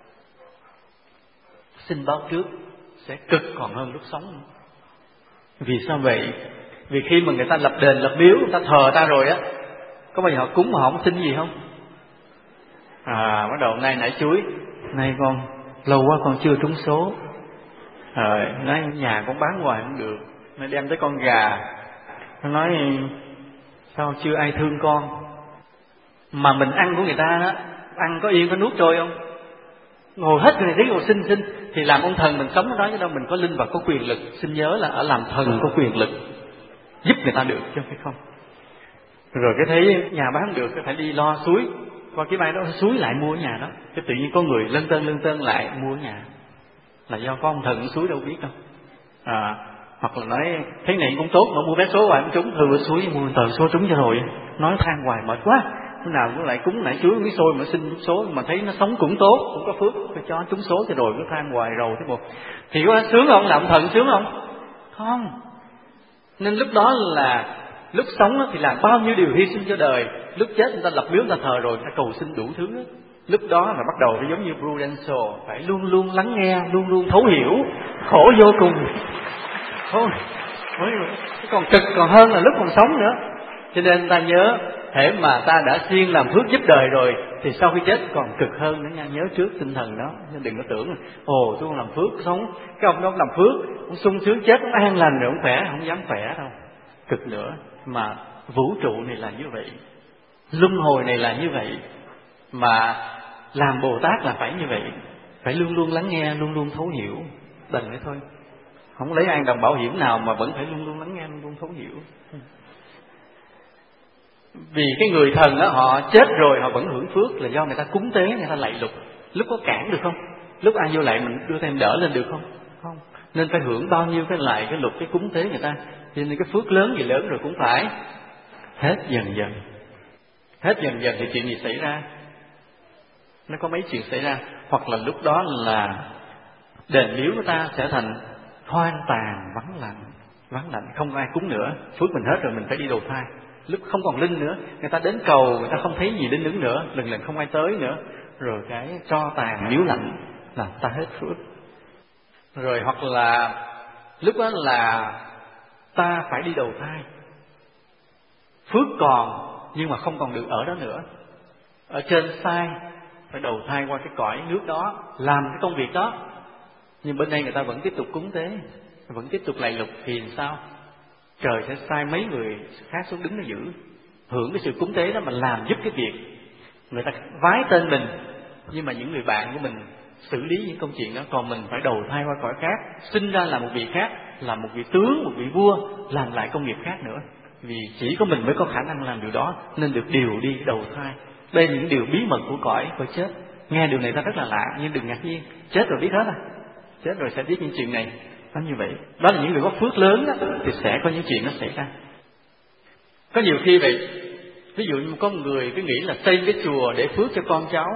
Xin báo trước sẽ cực còn hơn lúc sống. Vì sao vậy? Vì khi mà người ta lập đền lập miếu, người ta thờ ta rồi á, có bao giờ họ cúng mà họ không xin gì không? Bắt đầu nay nãy chuối, nay con lâu quá con chưa trúng số, nói nhà con bán hoài không được, nó đem tới con gà, nó nói sao chưa ai thương con. Mà mình ăn của người ta đó, ăn có yên có nuốt trôi không? Ngồi hết người này thấy ngồi xin thì làm ông thần mình sống ở đó chứ đâu, mình có linh vật có quyền lực. Xin nhớ là ở làm thần có quyền lực giúp người ta được chứ phải không? Rồi cái thấy nhà bán được cái phải đi lo suối, qua cái bay đó suối lại mua ở nhà đó, cái tự nhiên có người lân tân lại mua ở nhà, là do có ông thần suối đâu biết đâu. Hoặc là nói thế này cũng tốt, mà mua vé số hoài không trúng, thư ở suối mua tờ số trúng cho rồi, nói than hoài mệt quá, lúc nào cũng lại cúng nãy chuối miếng xôi mà xin trúng số, mà thấy nó sống cũng tốt, cũng có phước, phải cho trúng số cho rồi cứ than hoài rầu thế một. Thì có sướng không? Làm thần sướng không? Không. Nên lúc đó là lúc sống thì làm bao nhiêu điều hy sinh cho đời, lúc chết người ta lập miếu người ta thờ rồi người ta cầu xin đủ thứ. Lúc đó là bắt đầu phải giống như Prudential, phải luôn luôn lắng nghe, luôn luôn thấu hiểu, khổ vô cùng. Thôi, còn cực còn hơn là lúc còn sống nữa. Cho nên ta nhớ, hễ mà ta đã siêng làm phước giúp đời rồi thì sau khi chết còn cực hơn nữa nha. Nhớ trước tinh thần đó, nên đừng có tưởng là tôi không làm phước sống, cái ông đó làm phước, ông sung sướng chết, ông an lành rồi ông khỏe, không dám khỏe đâu. Cực nữa. Mà vũ trụ này là như vậy, luân hồi này là như vậy, mà làm Bồ Tát là phải như vậy, phải luôn luôn lắng nghe, luôn luôn thấu hiểu. Đành vậy thôi, không lấy an đồng bảo hiểm nào mà vẫn phải luôn luôn lắng nghe, luôn luôn thấu hiểu. Vì cái người thần đó họ chết rồi họ vẫn hưởng phước là do người ta cúng tế, người ta lạy lục. Lúc có cản được không? Lúc ai vô lạy mình đưa thêm đỡ lên được không? Không. Nên phải hưởng bao nhiêu cái lạy, cái lục, cái cúng tế người ta. Cho nên cái phước lớn gì lớn rồi cũng phải hết dần dần. Hết dần dần thì chuyện gì xảy ra? Nó có mấy chuyện xảy ra. Hoặc là lúc đó là đền miếu của ta sẽ thành hoang tàn, vắng lặng, không ai cúng nữa. Phước mình hết rồi, mình phải đi đầu thai. Lúc không còn linh nữa, người ta đến cầu người ta không thấy gì linh ứng nữa, lần không ai tới nữa, rồi cái tro tàn miếu lạnh là ta hết phước. Rồi hoặc là lúc đó là ta phải đi đầu thai, phước còn nhưng mà không còn được ở đó nữa, ở trên sai, phải đầu thai qua cái cõi nước đó làm cái công việc đó. Nhưng bên đây người ta vẫn tiếp tục cúng tế, vẫn tiếp tục lạy lục, thì sao? Trời sẽ sai mấy người khác xuống đứng nó giữ, hưởng cái sự cúng tế đó mà làm giúp cái việc. Người ta vái tên mình, nhưng mà những người bạn của mình xử lý những công chuyện đó, còn mình phải đầu thai qua cõi khác, sinh ra là một vị khác, là một vị tướng, một vị vua, làm lại công nghiệp khác nữa. Vì chỉ có mình mới có khả năng làm điều đó, nên được điều đi đầu thai. Đây là những điều bí mật của cõi chết. Nghe điều này ta rất là lạ, nhưng đừng ngạc nhiên, chết rồi biết hết chết rồi sẽ biết những chuyện này. Nó như vậy, đó là những người có phước lớn đó, thì sẽ có những chuyện nó xảy ra. Có nhiều khi vậy, ví dụ như có một người cứ nghĩ là xây cái chùa để phước cho con cháu.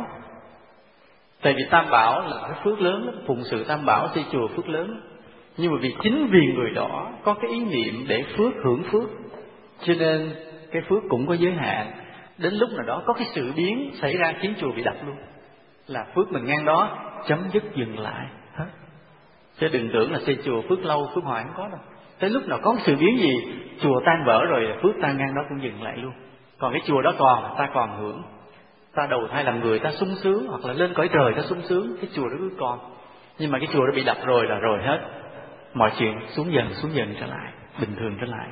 Tại vì Tam Bảo là cái phước lớn đó, phụng sự Tam Bảo xây chùa phước lớn. Nhưng mà chính vì người đó có cái ý niệm để phước, hưởng phước, cho nên cái phước cũng có giới hạn. Đến lúc nào đó có cái sự biến xảy ra khiến chùa bị đập luôn, là phước mình ngang đó chấm dứt, dừng lại hết. Chứ đừng tưởng là xây chùa phước lâu, phước hoài, không có đâu. Tới lúc nào có sự biến gì, chùa tan vỡ rồi, phước tan ngang đó cũng dừng lại luôn. Còn cái chùa đó còn, ta còn hưởng, ta đầu thai làm người ta sung sướng, hoặc là lên cõi trời ta sung sướng, cái chùa đó cứ còn. Nhưng mà cái chùa đó bị đập rồi là rồi hết, mọi chuyện xuống dần trở lại, bình thường trở lại.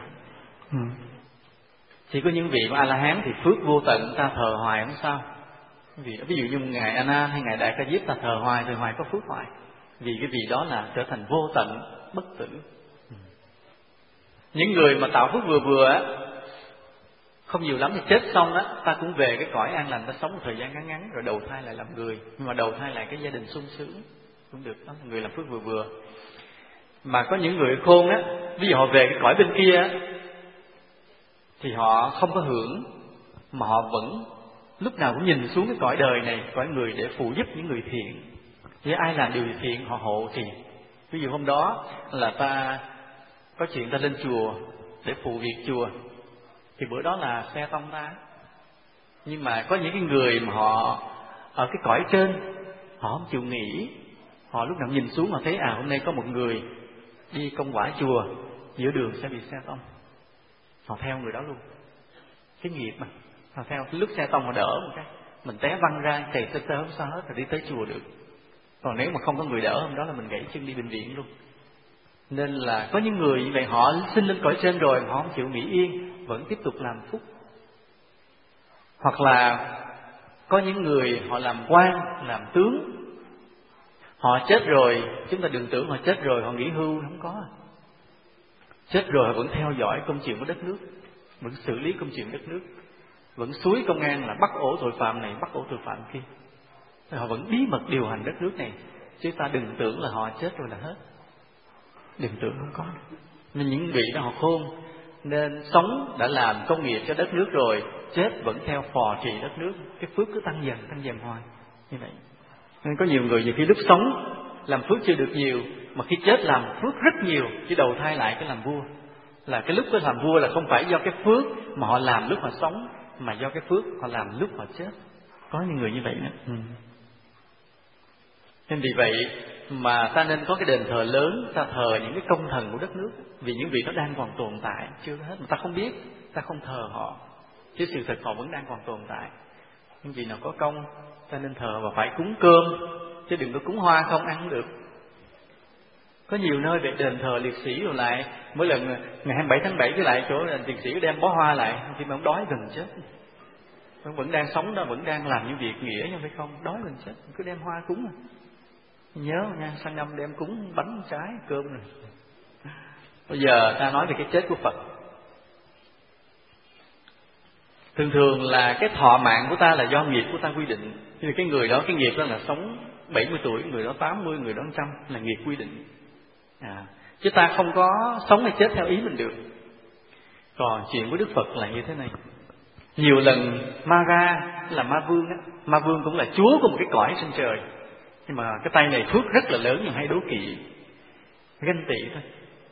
Chỉ có những vị A La Hán thì phước vô tận, ta thờ hoài không sao. Ví dụ như ngài A Nan hay ngài Đại Ca Diếp, ta thờ hoài có phước hoài. Vì cái vị đó là trở thành vô tận, bất tử. Những người mà tạo phước vừa vừa á, không nhiều lắm thì chết xong á, ta cũng về cái cõi an lành, ta sống một thời gian ngắn rồi đầu thai lại làm người, nhưng mà đầu thai lại cái gia đình sung sướng cũng được. Đó là người làm phước vừa vừa. Mà có những người khôn á, ví dụ họ về cái cõi bên kia á, thì họ không có hưởng, mà họ vẫn lúc nào cũng nhìn xuống cái cõi đời này, cõi người để phụ giúp những người thiện. Thì ai làm điều thiện họ hộ thì. Ví dụ hôm đó là ta có chuyện ta lên chùa để phụ việc chùa, thì bữa đó là xe tông ta. Nhưng mà có những cái người mà họ ở cái cõi trên, họ không chịu nghỉ. Họ lúc nào nhìn xuống họ thấy hôm nay có một người đi công quả chùa, giữa đường sẽ bị xe tông, họ theo người đó luôn. Cái nghiệp mà họ theo, lúc xe tông họ đỡ một cái, mình té văng ra chạy tơ không sao hết, rồi đi tới chùa được. Còn nếu mà không có người đỡ hôm đó là mình gãy chân đi bệnh viện luôn. Nên là có những người như vậy, họ sinh lên cõi trên rồi họ không chịu nghỉ yên, vẫn tiếp tục làm phúc. Hoặc là có những người họ làm quan, làm tướng, họ chết rồi, chúng ta đừng tưởng họ chết rồi họ nghỉ hưu, không có. Chết rồi họ vẫn theo dõi công chuyện của đất nước, vẫn xử lý công chuyện đất nước, vẫn xúi công an là bắt ổ tội phạm này, bắt ổ tội phạm kia. Họ vẫn bí mật điều hành đất nước này, chứ ta đừng tưởng là họ chết rồi là hết. Đừng tưởng không có. Nên những vị đó họ khôn, nên sống đã làm công nghiệp cho đất nước rồi, chết vẫn theo phò trì đất nước, cái phước cứ tăng dần hoài như vậy. Nên có nhiều người nhiều khi lúc sống làm phước chưa được nhiều, mà khi chết làm phước rất nhiều, chỉ đầu thai lại cái làm vua. Là cái lúc có làm vua là không phải do cái phước mà họ làm lúc họ sống, mà do cái phước họ làm lúc họ chết. Có những người như vậy nữa. Nên vì vậy mà ta nên có cái đền thờ lớn, ta thờ những cái công thần của đất nước, vì những vị đó đang còn tồn tại chưa hết, mà ta không biết, ta không thờ họ, chứ sự thật họ vẫn đang còn tồn tại. Những vị nào có công ta nên thờ, và phải cúng cơm, chứ đừng có cúng hoa không ăn được. Có nhiều nơi về đền thờ liệt sĩ rồi lại, mỗi lần ngày 27 tháng 7 cái lại chỗ liệt sĩ đem bó hoa lại, khi mà ông đói gần chết, ông vẫn đang sống đó, vẫn đang làm những việc nghĩa, nhưng phải không đói gần chết, cứ đem hoa cúng à. Nhớ nha, sang năm đem cúng bánh trái cơm rồi. Bây giờ ta nói về cái chết của Phật. Thường thường là cái thọ mạng của ta là do nghiệp của ta quy định. Thì cái người đó, cái nghiệp đó là sống 70 tuổi, người đó 80, người đó 100 là nghiệp quy định. Chứ ta không có sống hay chết theo ý mình được. Còn chuyện của Đức Phật là như thế này. Nhiều lần Mara là Ma Vương á, Ma Vương cũng là chúa của một cái cõi trên trời. Nhưng mà cái tay này phước rất là lớn, nhưng hay đố kỵ, ganh tị thôi.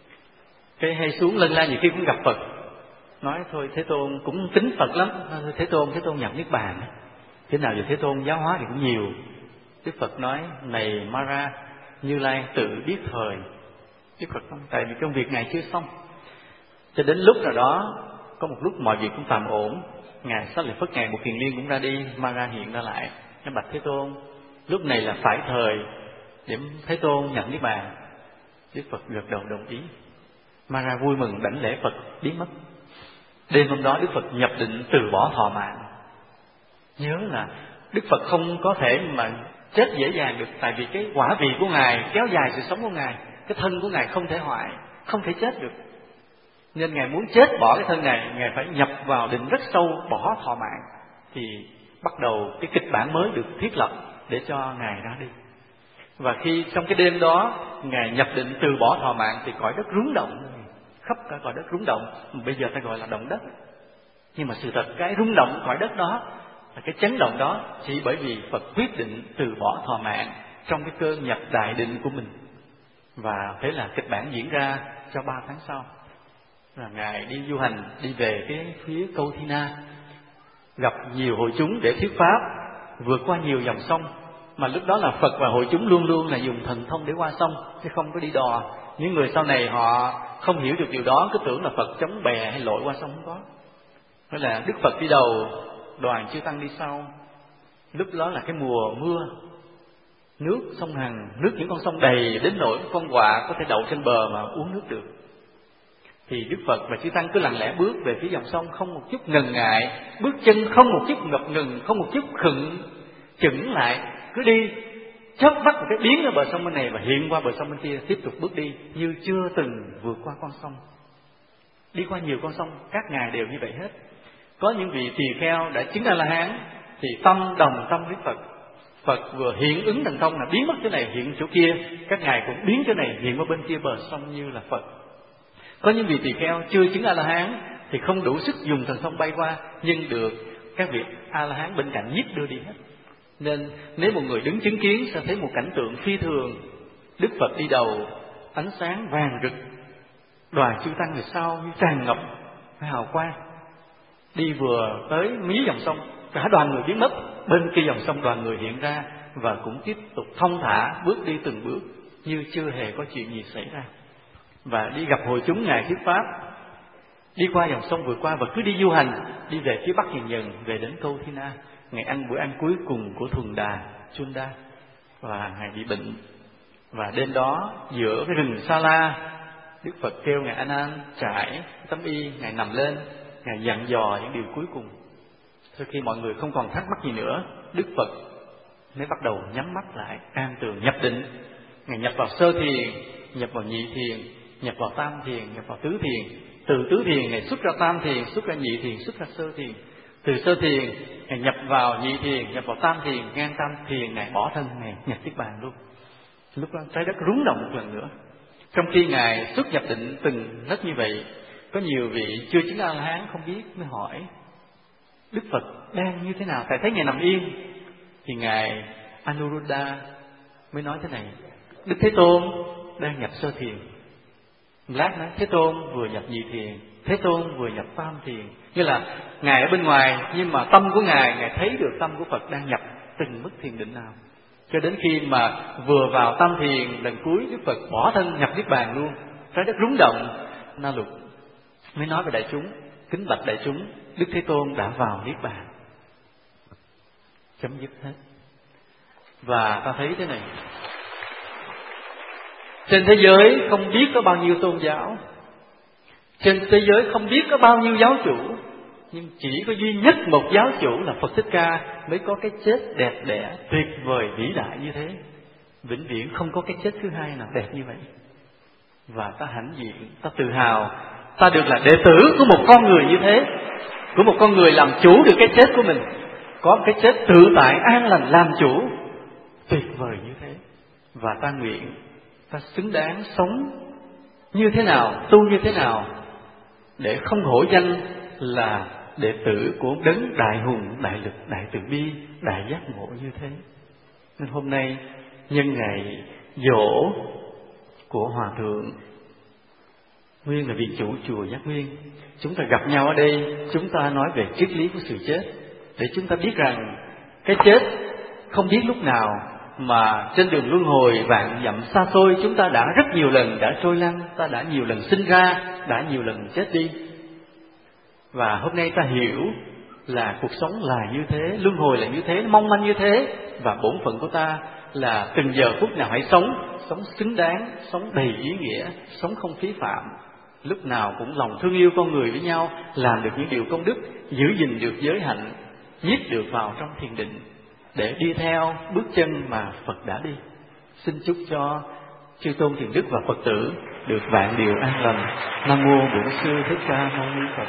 Cái hay xuống lân la nhiều khi cũng gặp Phật, nói thôi Thế Tôn cũng tính Phật lắm, Thế Tôn nhập Niết Bàn, thế nào giờ Thế Tôn giáo hóa thì cũng nhiều. Đức Phật nói này Mara, Như Lai tự biết thời. Đức Phật không, tại vì công việc Ngài chưa xong. Cho đến lúc nào đó, có một lúc mọi việc cũng tạm ổn, Ngài Xá Lợi Phất, Ngài Một Kiền Liên cũng ra đi, Mara hiện ra lại, nó bạch Thế Tôn, lúc này là phải thời để Thế Tôn nhận Niết Bàn. Đức Phật gật đầu đồng ý. Mara vui mừng đảnh lễ Phật biến mất. Đêm hôm đó Đức Phật nhập định từ bỏ thọ mạng. Nhớ là Đức Phật không có thể mà chết dễ dàng được, tại vì cái quả vị của Ngài kéo dài sự sống của Ngài, cái thân của Ngài không thể hoại, không thể chết được. Nên Ngài muốn chết bỏ cái thân này, Ngài phải nhập vào định rất sâu, bỏ thọ mạng, thì bắt đầu cái kịch bản mới được thiết lập để cho Ngài ra đi. Và khi trong cái đêm đó Ngài nhập định từ bỏ thọ mạng, thì cõi đất rúng động, khắp cả cõi đất rúng động. Bây giờ ta gọi là động đất, nhưng mà sự thật cái rung động cõi đất đó, là cái chấn động đó chỉ bởi vì Phật quyết định từ bỏ thọ mạng trong cái cơn nhập đại định của mình. Và thế là kịch bản diễn ra cho 3 tháng sau, là Ngài đi du hành, đi về cái phía Câu Thi Na, gặp nhiều hội chúng để thuyết pháp, vượt qua nhiều dòng sông. Mà lúc đó là Phật và hội chúng luôn luôn là dùng thần thông để qua sông, chứ không có đi đò. Những người sau này họ không hiểu được điều đó, cứ tưởng là Phật chống bè hay lội qua sông, không có. Đó là Đức Phật đi đầu, đoàn chư tăng đi sau. Lúc đó là cái mùa mưa, nước sông Hằng, nước những con sông đầy đến nỗi con quạ có thể đậu trên bờ mà uống nước được. Thì Đức Phật và chư tăng cứ lặng lẽ bước về phía dòng sông, không một chút ngần ngại, bước chân không một chút ngập ngừng, không một chút khựng chững lại, cứ đi chớp mắt một cái biến ở bờ sông bên này và hiện qua bờ sông bên kia, tiếp tục bước đi như chưa từng vượt qua con sông. Đi qua nhiều con sông, các ngài đều như vậy hết. Có những vị tỳ kheo đã chứng A-la-hán thì tâm đồng tâm với Phật. Phật vừa hiện ứng thần thông là biến mất chỗ này hiện chỗ kia, các ngài cũng biến chỗ này hiện qua bên kia bờ sông như là Phật. Có những vị tỳ kheo chưa chứng A-la-hán thì không đủ sức dùng thần thông bay qua, nhưng được các vị A-la-hán bên cạnh giết đưa đi hết. Nên nếu một người đứng chứng kiến sẽ thấy một cảnh tượng phi thường. Đức Phật đi đầu, ánh sáng vàng rực, đoàn chư tăng người sau như tràn ngập hào quang. Đi vừa tới mí dòng sông, cả đoàn người biến mất, bên kia dòng sông đoàn người hiện ra và cũng tiếp tục thông thả bước đi từng bước như chưa hề có chuyện gì xảy ra. Và đi gặp hội chúng Ngài thuyết pháp, đi qua dòng sông vừa qua và cứ đi du hành, đi về phía bắc dần dần, về đến Câu Thi Na. Ngài ăn bữa ăn cuối cùng của Thuần Đà Chunda và Ngài bị bệnh. Và đêm đó giữa cái rừng Sa La, Đức Phật kêu Ngài A Nan trải tấm y, Ngài nằm lên, Ngài dặn dò những điều cuối cùng. Sau khi mọi người không còn thắc mắc gì nữa, Đức Phật mới bắt đầu nhắm mắt lại, an tường nhập định. Ngài nhập vào sơ thiền, nhập vào nhị thiền, nhập vào tam thiền, nhập vào tứ thiền. Từ tứ thiền Ngài xuất ra tam thiền, xuất ra nhị thiền, xuất ra sơ thiền. Từ sơ thiền Ngài nhập vào nhị thiền, nhập vào tam thiền, ngang tam thiền Ngài bỏ thân, Ngài nhập niết bàn luôn. Lúc đó trái đất rúng động một lần nữa. Trong khi Ngài xuất nhập định từng nấc như vậy, có nhiều vị chưa chứng A-la-hán không biết mới hỏi Đức Phật đang như thế nào, tại thấy Ngài nằm yên. Thì Ngài Anuruddha mới nói thế này: Đức Thế Tôn đang nhập sơ thiền. Lát nói Thế Tôn vừa nhập nhị thiền, Thế Tôn vừa nhập tam thiền. Như là Ngài ở bên ngoài, nhưng mà tâm của Ngài thấy được tâm của Phật đang nhập từng mức thiền định nào. Cho đến khi mà vừa vào tam thiền lần cuối, Đức Phật bỏ thân nhập niết bàn luôn, trái đất rúng động. Na Lục mới nói với đại chúng: kính bạch đại chúng, Đức Thế Tôn đã vào niết bàn. Chấm dứt hết. Và ta thấy thế này, trên thế giới không biết có bao nhiêu tôn giáo, trên thế giới không biết có bao nhiêu giáo chủ, nhưng chỉ có duy nhất một giáo chủ là Phật Thích Ca mới có cái chết đẹp đẽ, tuyệt vời, vĩ đại như thế. Vĩnh viễn không có cái chết thứ hai nào đẹp như vậy. Và ta hãnh diện, ta tự hào, ta được là đệ tử của một con người như thế, của một con người làm chủ được cái chết của mình, có một cái chết tự tại an lành làm chủ, tuyệt vời như thế. Và ta nguyện ta xứng đáng sống như thế nào, tu như thế nào để không hổ danh là đệ tử của đấng đại hùng, đại lực, đại từ bi, đại giác ngộ như thế. Nên hôm nay nhân ngày giỗ của Hòa Thượng Nguyên là vị chủ chùa Giác Nguyên, chúng ta gặp nhau ở đây, chúng ta nói về triết lý của sự chết, để chúng ta biết rằng cái chết không biết lúc nào, mà trên đường luân hồi vạn dặm xa xôi, chúng ta đã rất nhiều lần đã trôi lăn, ta đã nhiều lần sinh ra, đã nhiều lần chết đi. Và hôm nay ta hiểu là cuộc sống là như thế, luân hồi là như thế, mong manh như thế, và bổn phận của ta là từng giờ phút nào hãy sống xứng đáng, sống đầy ý nghĩa, sống không phí phạm, lúc nào cũng lòng thương yêu con người với nhau, làm được những điều công đức, giữ gìn được giới hạnh, giết được vào trong thiền định, để đi theo bước chân mà Phật đã đi. Xin chúc cho chư tôn thiền đức và Phật tử được vạn điều an lành. Nam mô Bổn Sư Thích Ca Mâu Ni Phật.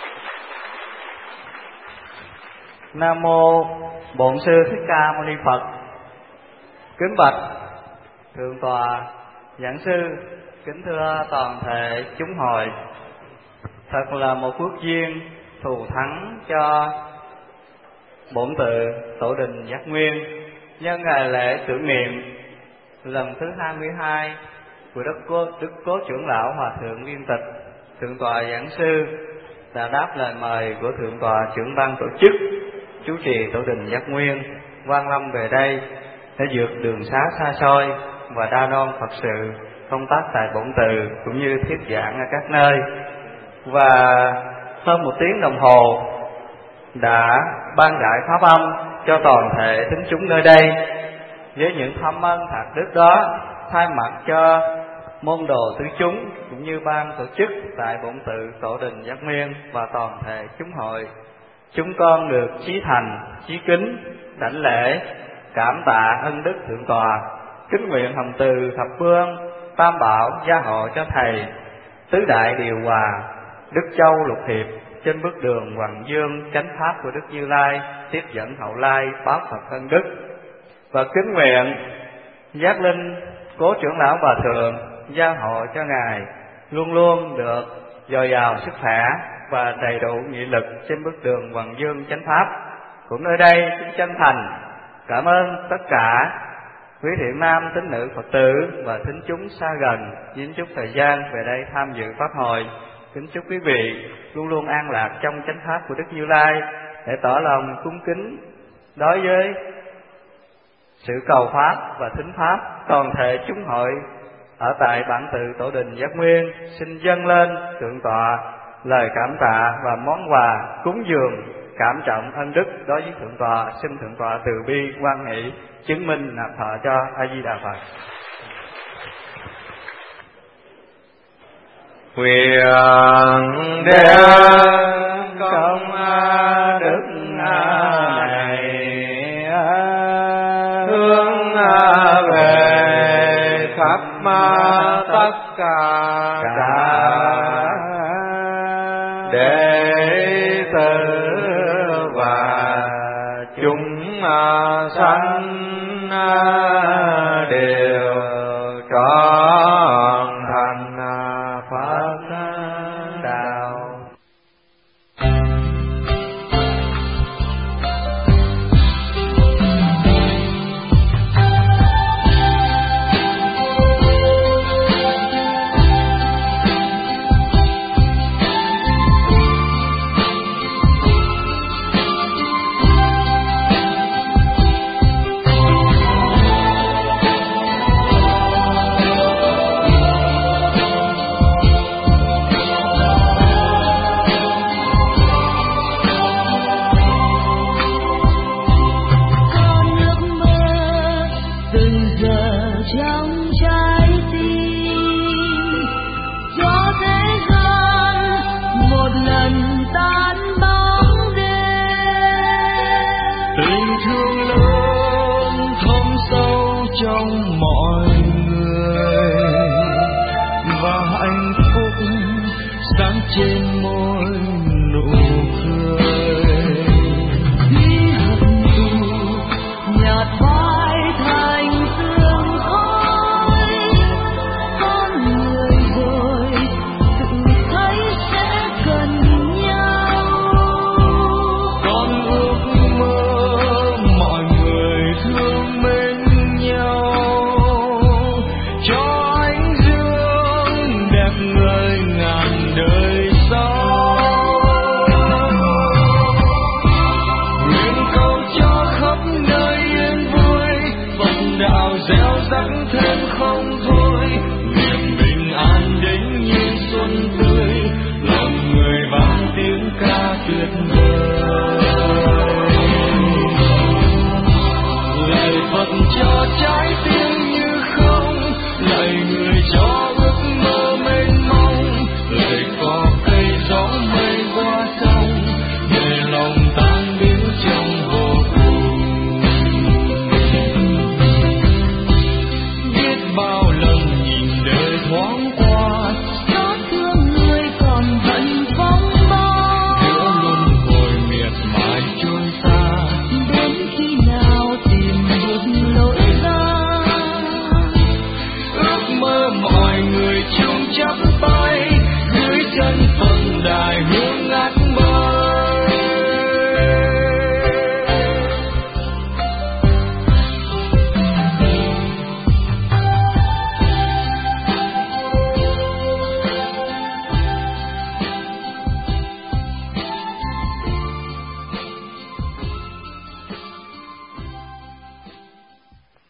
Nam mô Bổn Sư Thích Ca Mâu Ni Phật. Kính bạch thượng tọa giảng sư, kính thưa toàn thể chúng hội, thật là một phước duyên thù thắng cho bổn tự Tổ đình Giác Nguyên nhân ngày lễ tưởng niệm lần thứ 22 của Đức Cố trưởng lão Hòa thượng Viên Tịch. Thượng tọa giảng sư đã đáp lời mời của thượng tọa trưởng ban tổ chức chủ trì Tổ đình Giác Nguyên quan lâm về đây để vượt đường xá xa xôi và đa đoan Phật sự công tác tại bổn tự cũng như thuyết giảng ở các nơi. Và hơn 1 tiếng đồng hồ đã ban đại pháp âm cho toàn thể tín chúng nơi đây. Với những thâm ân thạc đức đó, thay mặt cho môn đồ tứ chúng cũng như ban tổ chức tại bổn tự Tổ đình Giác Nguyên và toàn thể chúng hội, chúng con được chí thành, chí kính, đảnh lễ, cảm tạ ân đức thượng tọa, kính nguyện hồng từ thập phương, tam bảo gia hộ cho thầy, tứ đại điều hòa, Đức Châu Lục Hiệp trên bước đường Hoàng Dương chánh pháp của Đức Như Lai, tiếp dẫn hậu lai báo Phật ân đức. Và kính nguyện giác linh Cố trưởng lão Hòa thượng gia hộ cho ngài luôn luôn được dồi dào sức khỏe, và đầy đủ nghị lực trên bước đường Hoàng Dương chánh pháp. Cũng nơi đây xin chân thành cảm ơn tất cả quý thiện nam tín nữ Phật tử và thính chúng xa gần dính chút thời gian về đây tham dự pháp hội. Kính chúc quý vị luôn luôn an lạc trong chánh pháp của Đức Như Lai, để tỏ lòng cung kính đối với sự cầu pháp và thính pháp. Toàn thể chúng hội ở tại bản tự Tổ đình Giác Nguyên xin dâng lên thượng tọa lời cảm tạ và món quà cúng dường cảm trọng ân đức đối với thượng tọa. Xin thượng tọa từ bi hoan hỷ chứng minh nạp thọ cho. A Di Đà Phật. Nguyện đem công đức này hướng về khắp tất cả đệ tử và chúng sanh đều trọn thành Phật đạo. Trên môi nụ cười khi hận thù nhạt phai thành sương khói, con người rồi tự thấy sẽ cần nhau. Con ước mơ mọi người thương mến nhau, cho ánh dương đẹp người ngàn đời. Thêm không thôi, niềm bình an đến như xuân tươi, lòng người vang tiếng ca tuyệt vời. Lời Phật cho trái tim như không, lời người cho ước mơ mênh mông, lời có cây gió mây qua sông, để lòng tan biến trong vô cùng. Bao lần nhìn đời thoáng qua, xót thương người còn vẫn vắng bóng, giữa luân hồi miệt mài trôi xa, đến khi nào tìm được lối ra. Ước mơ mọi người chung chắp tay, dưới chân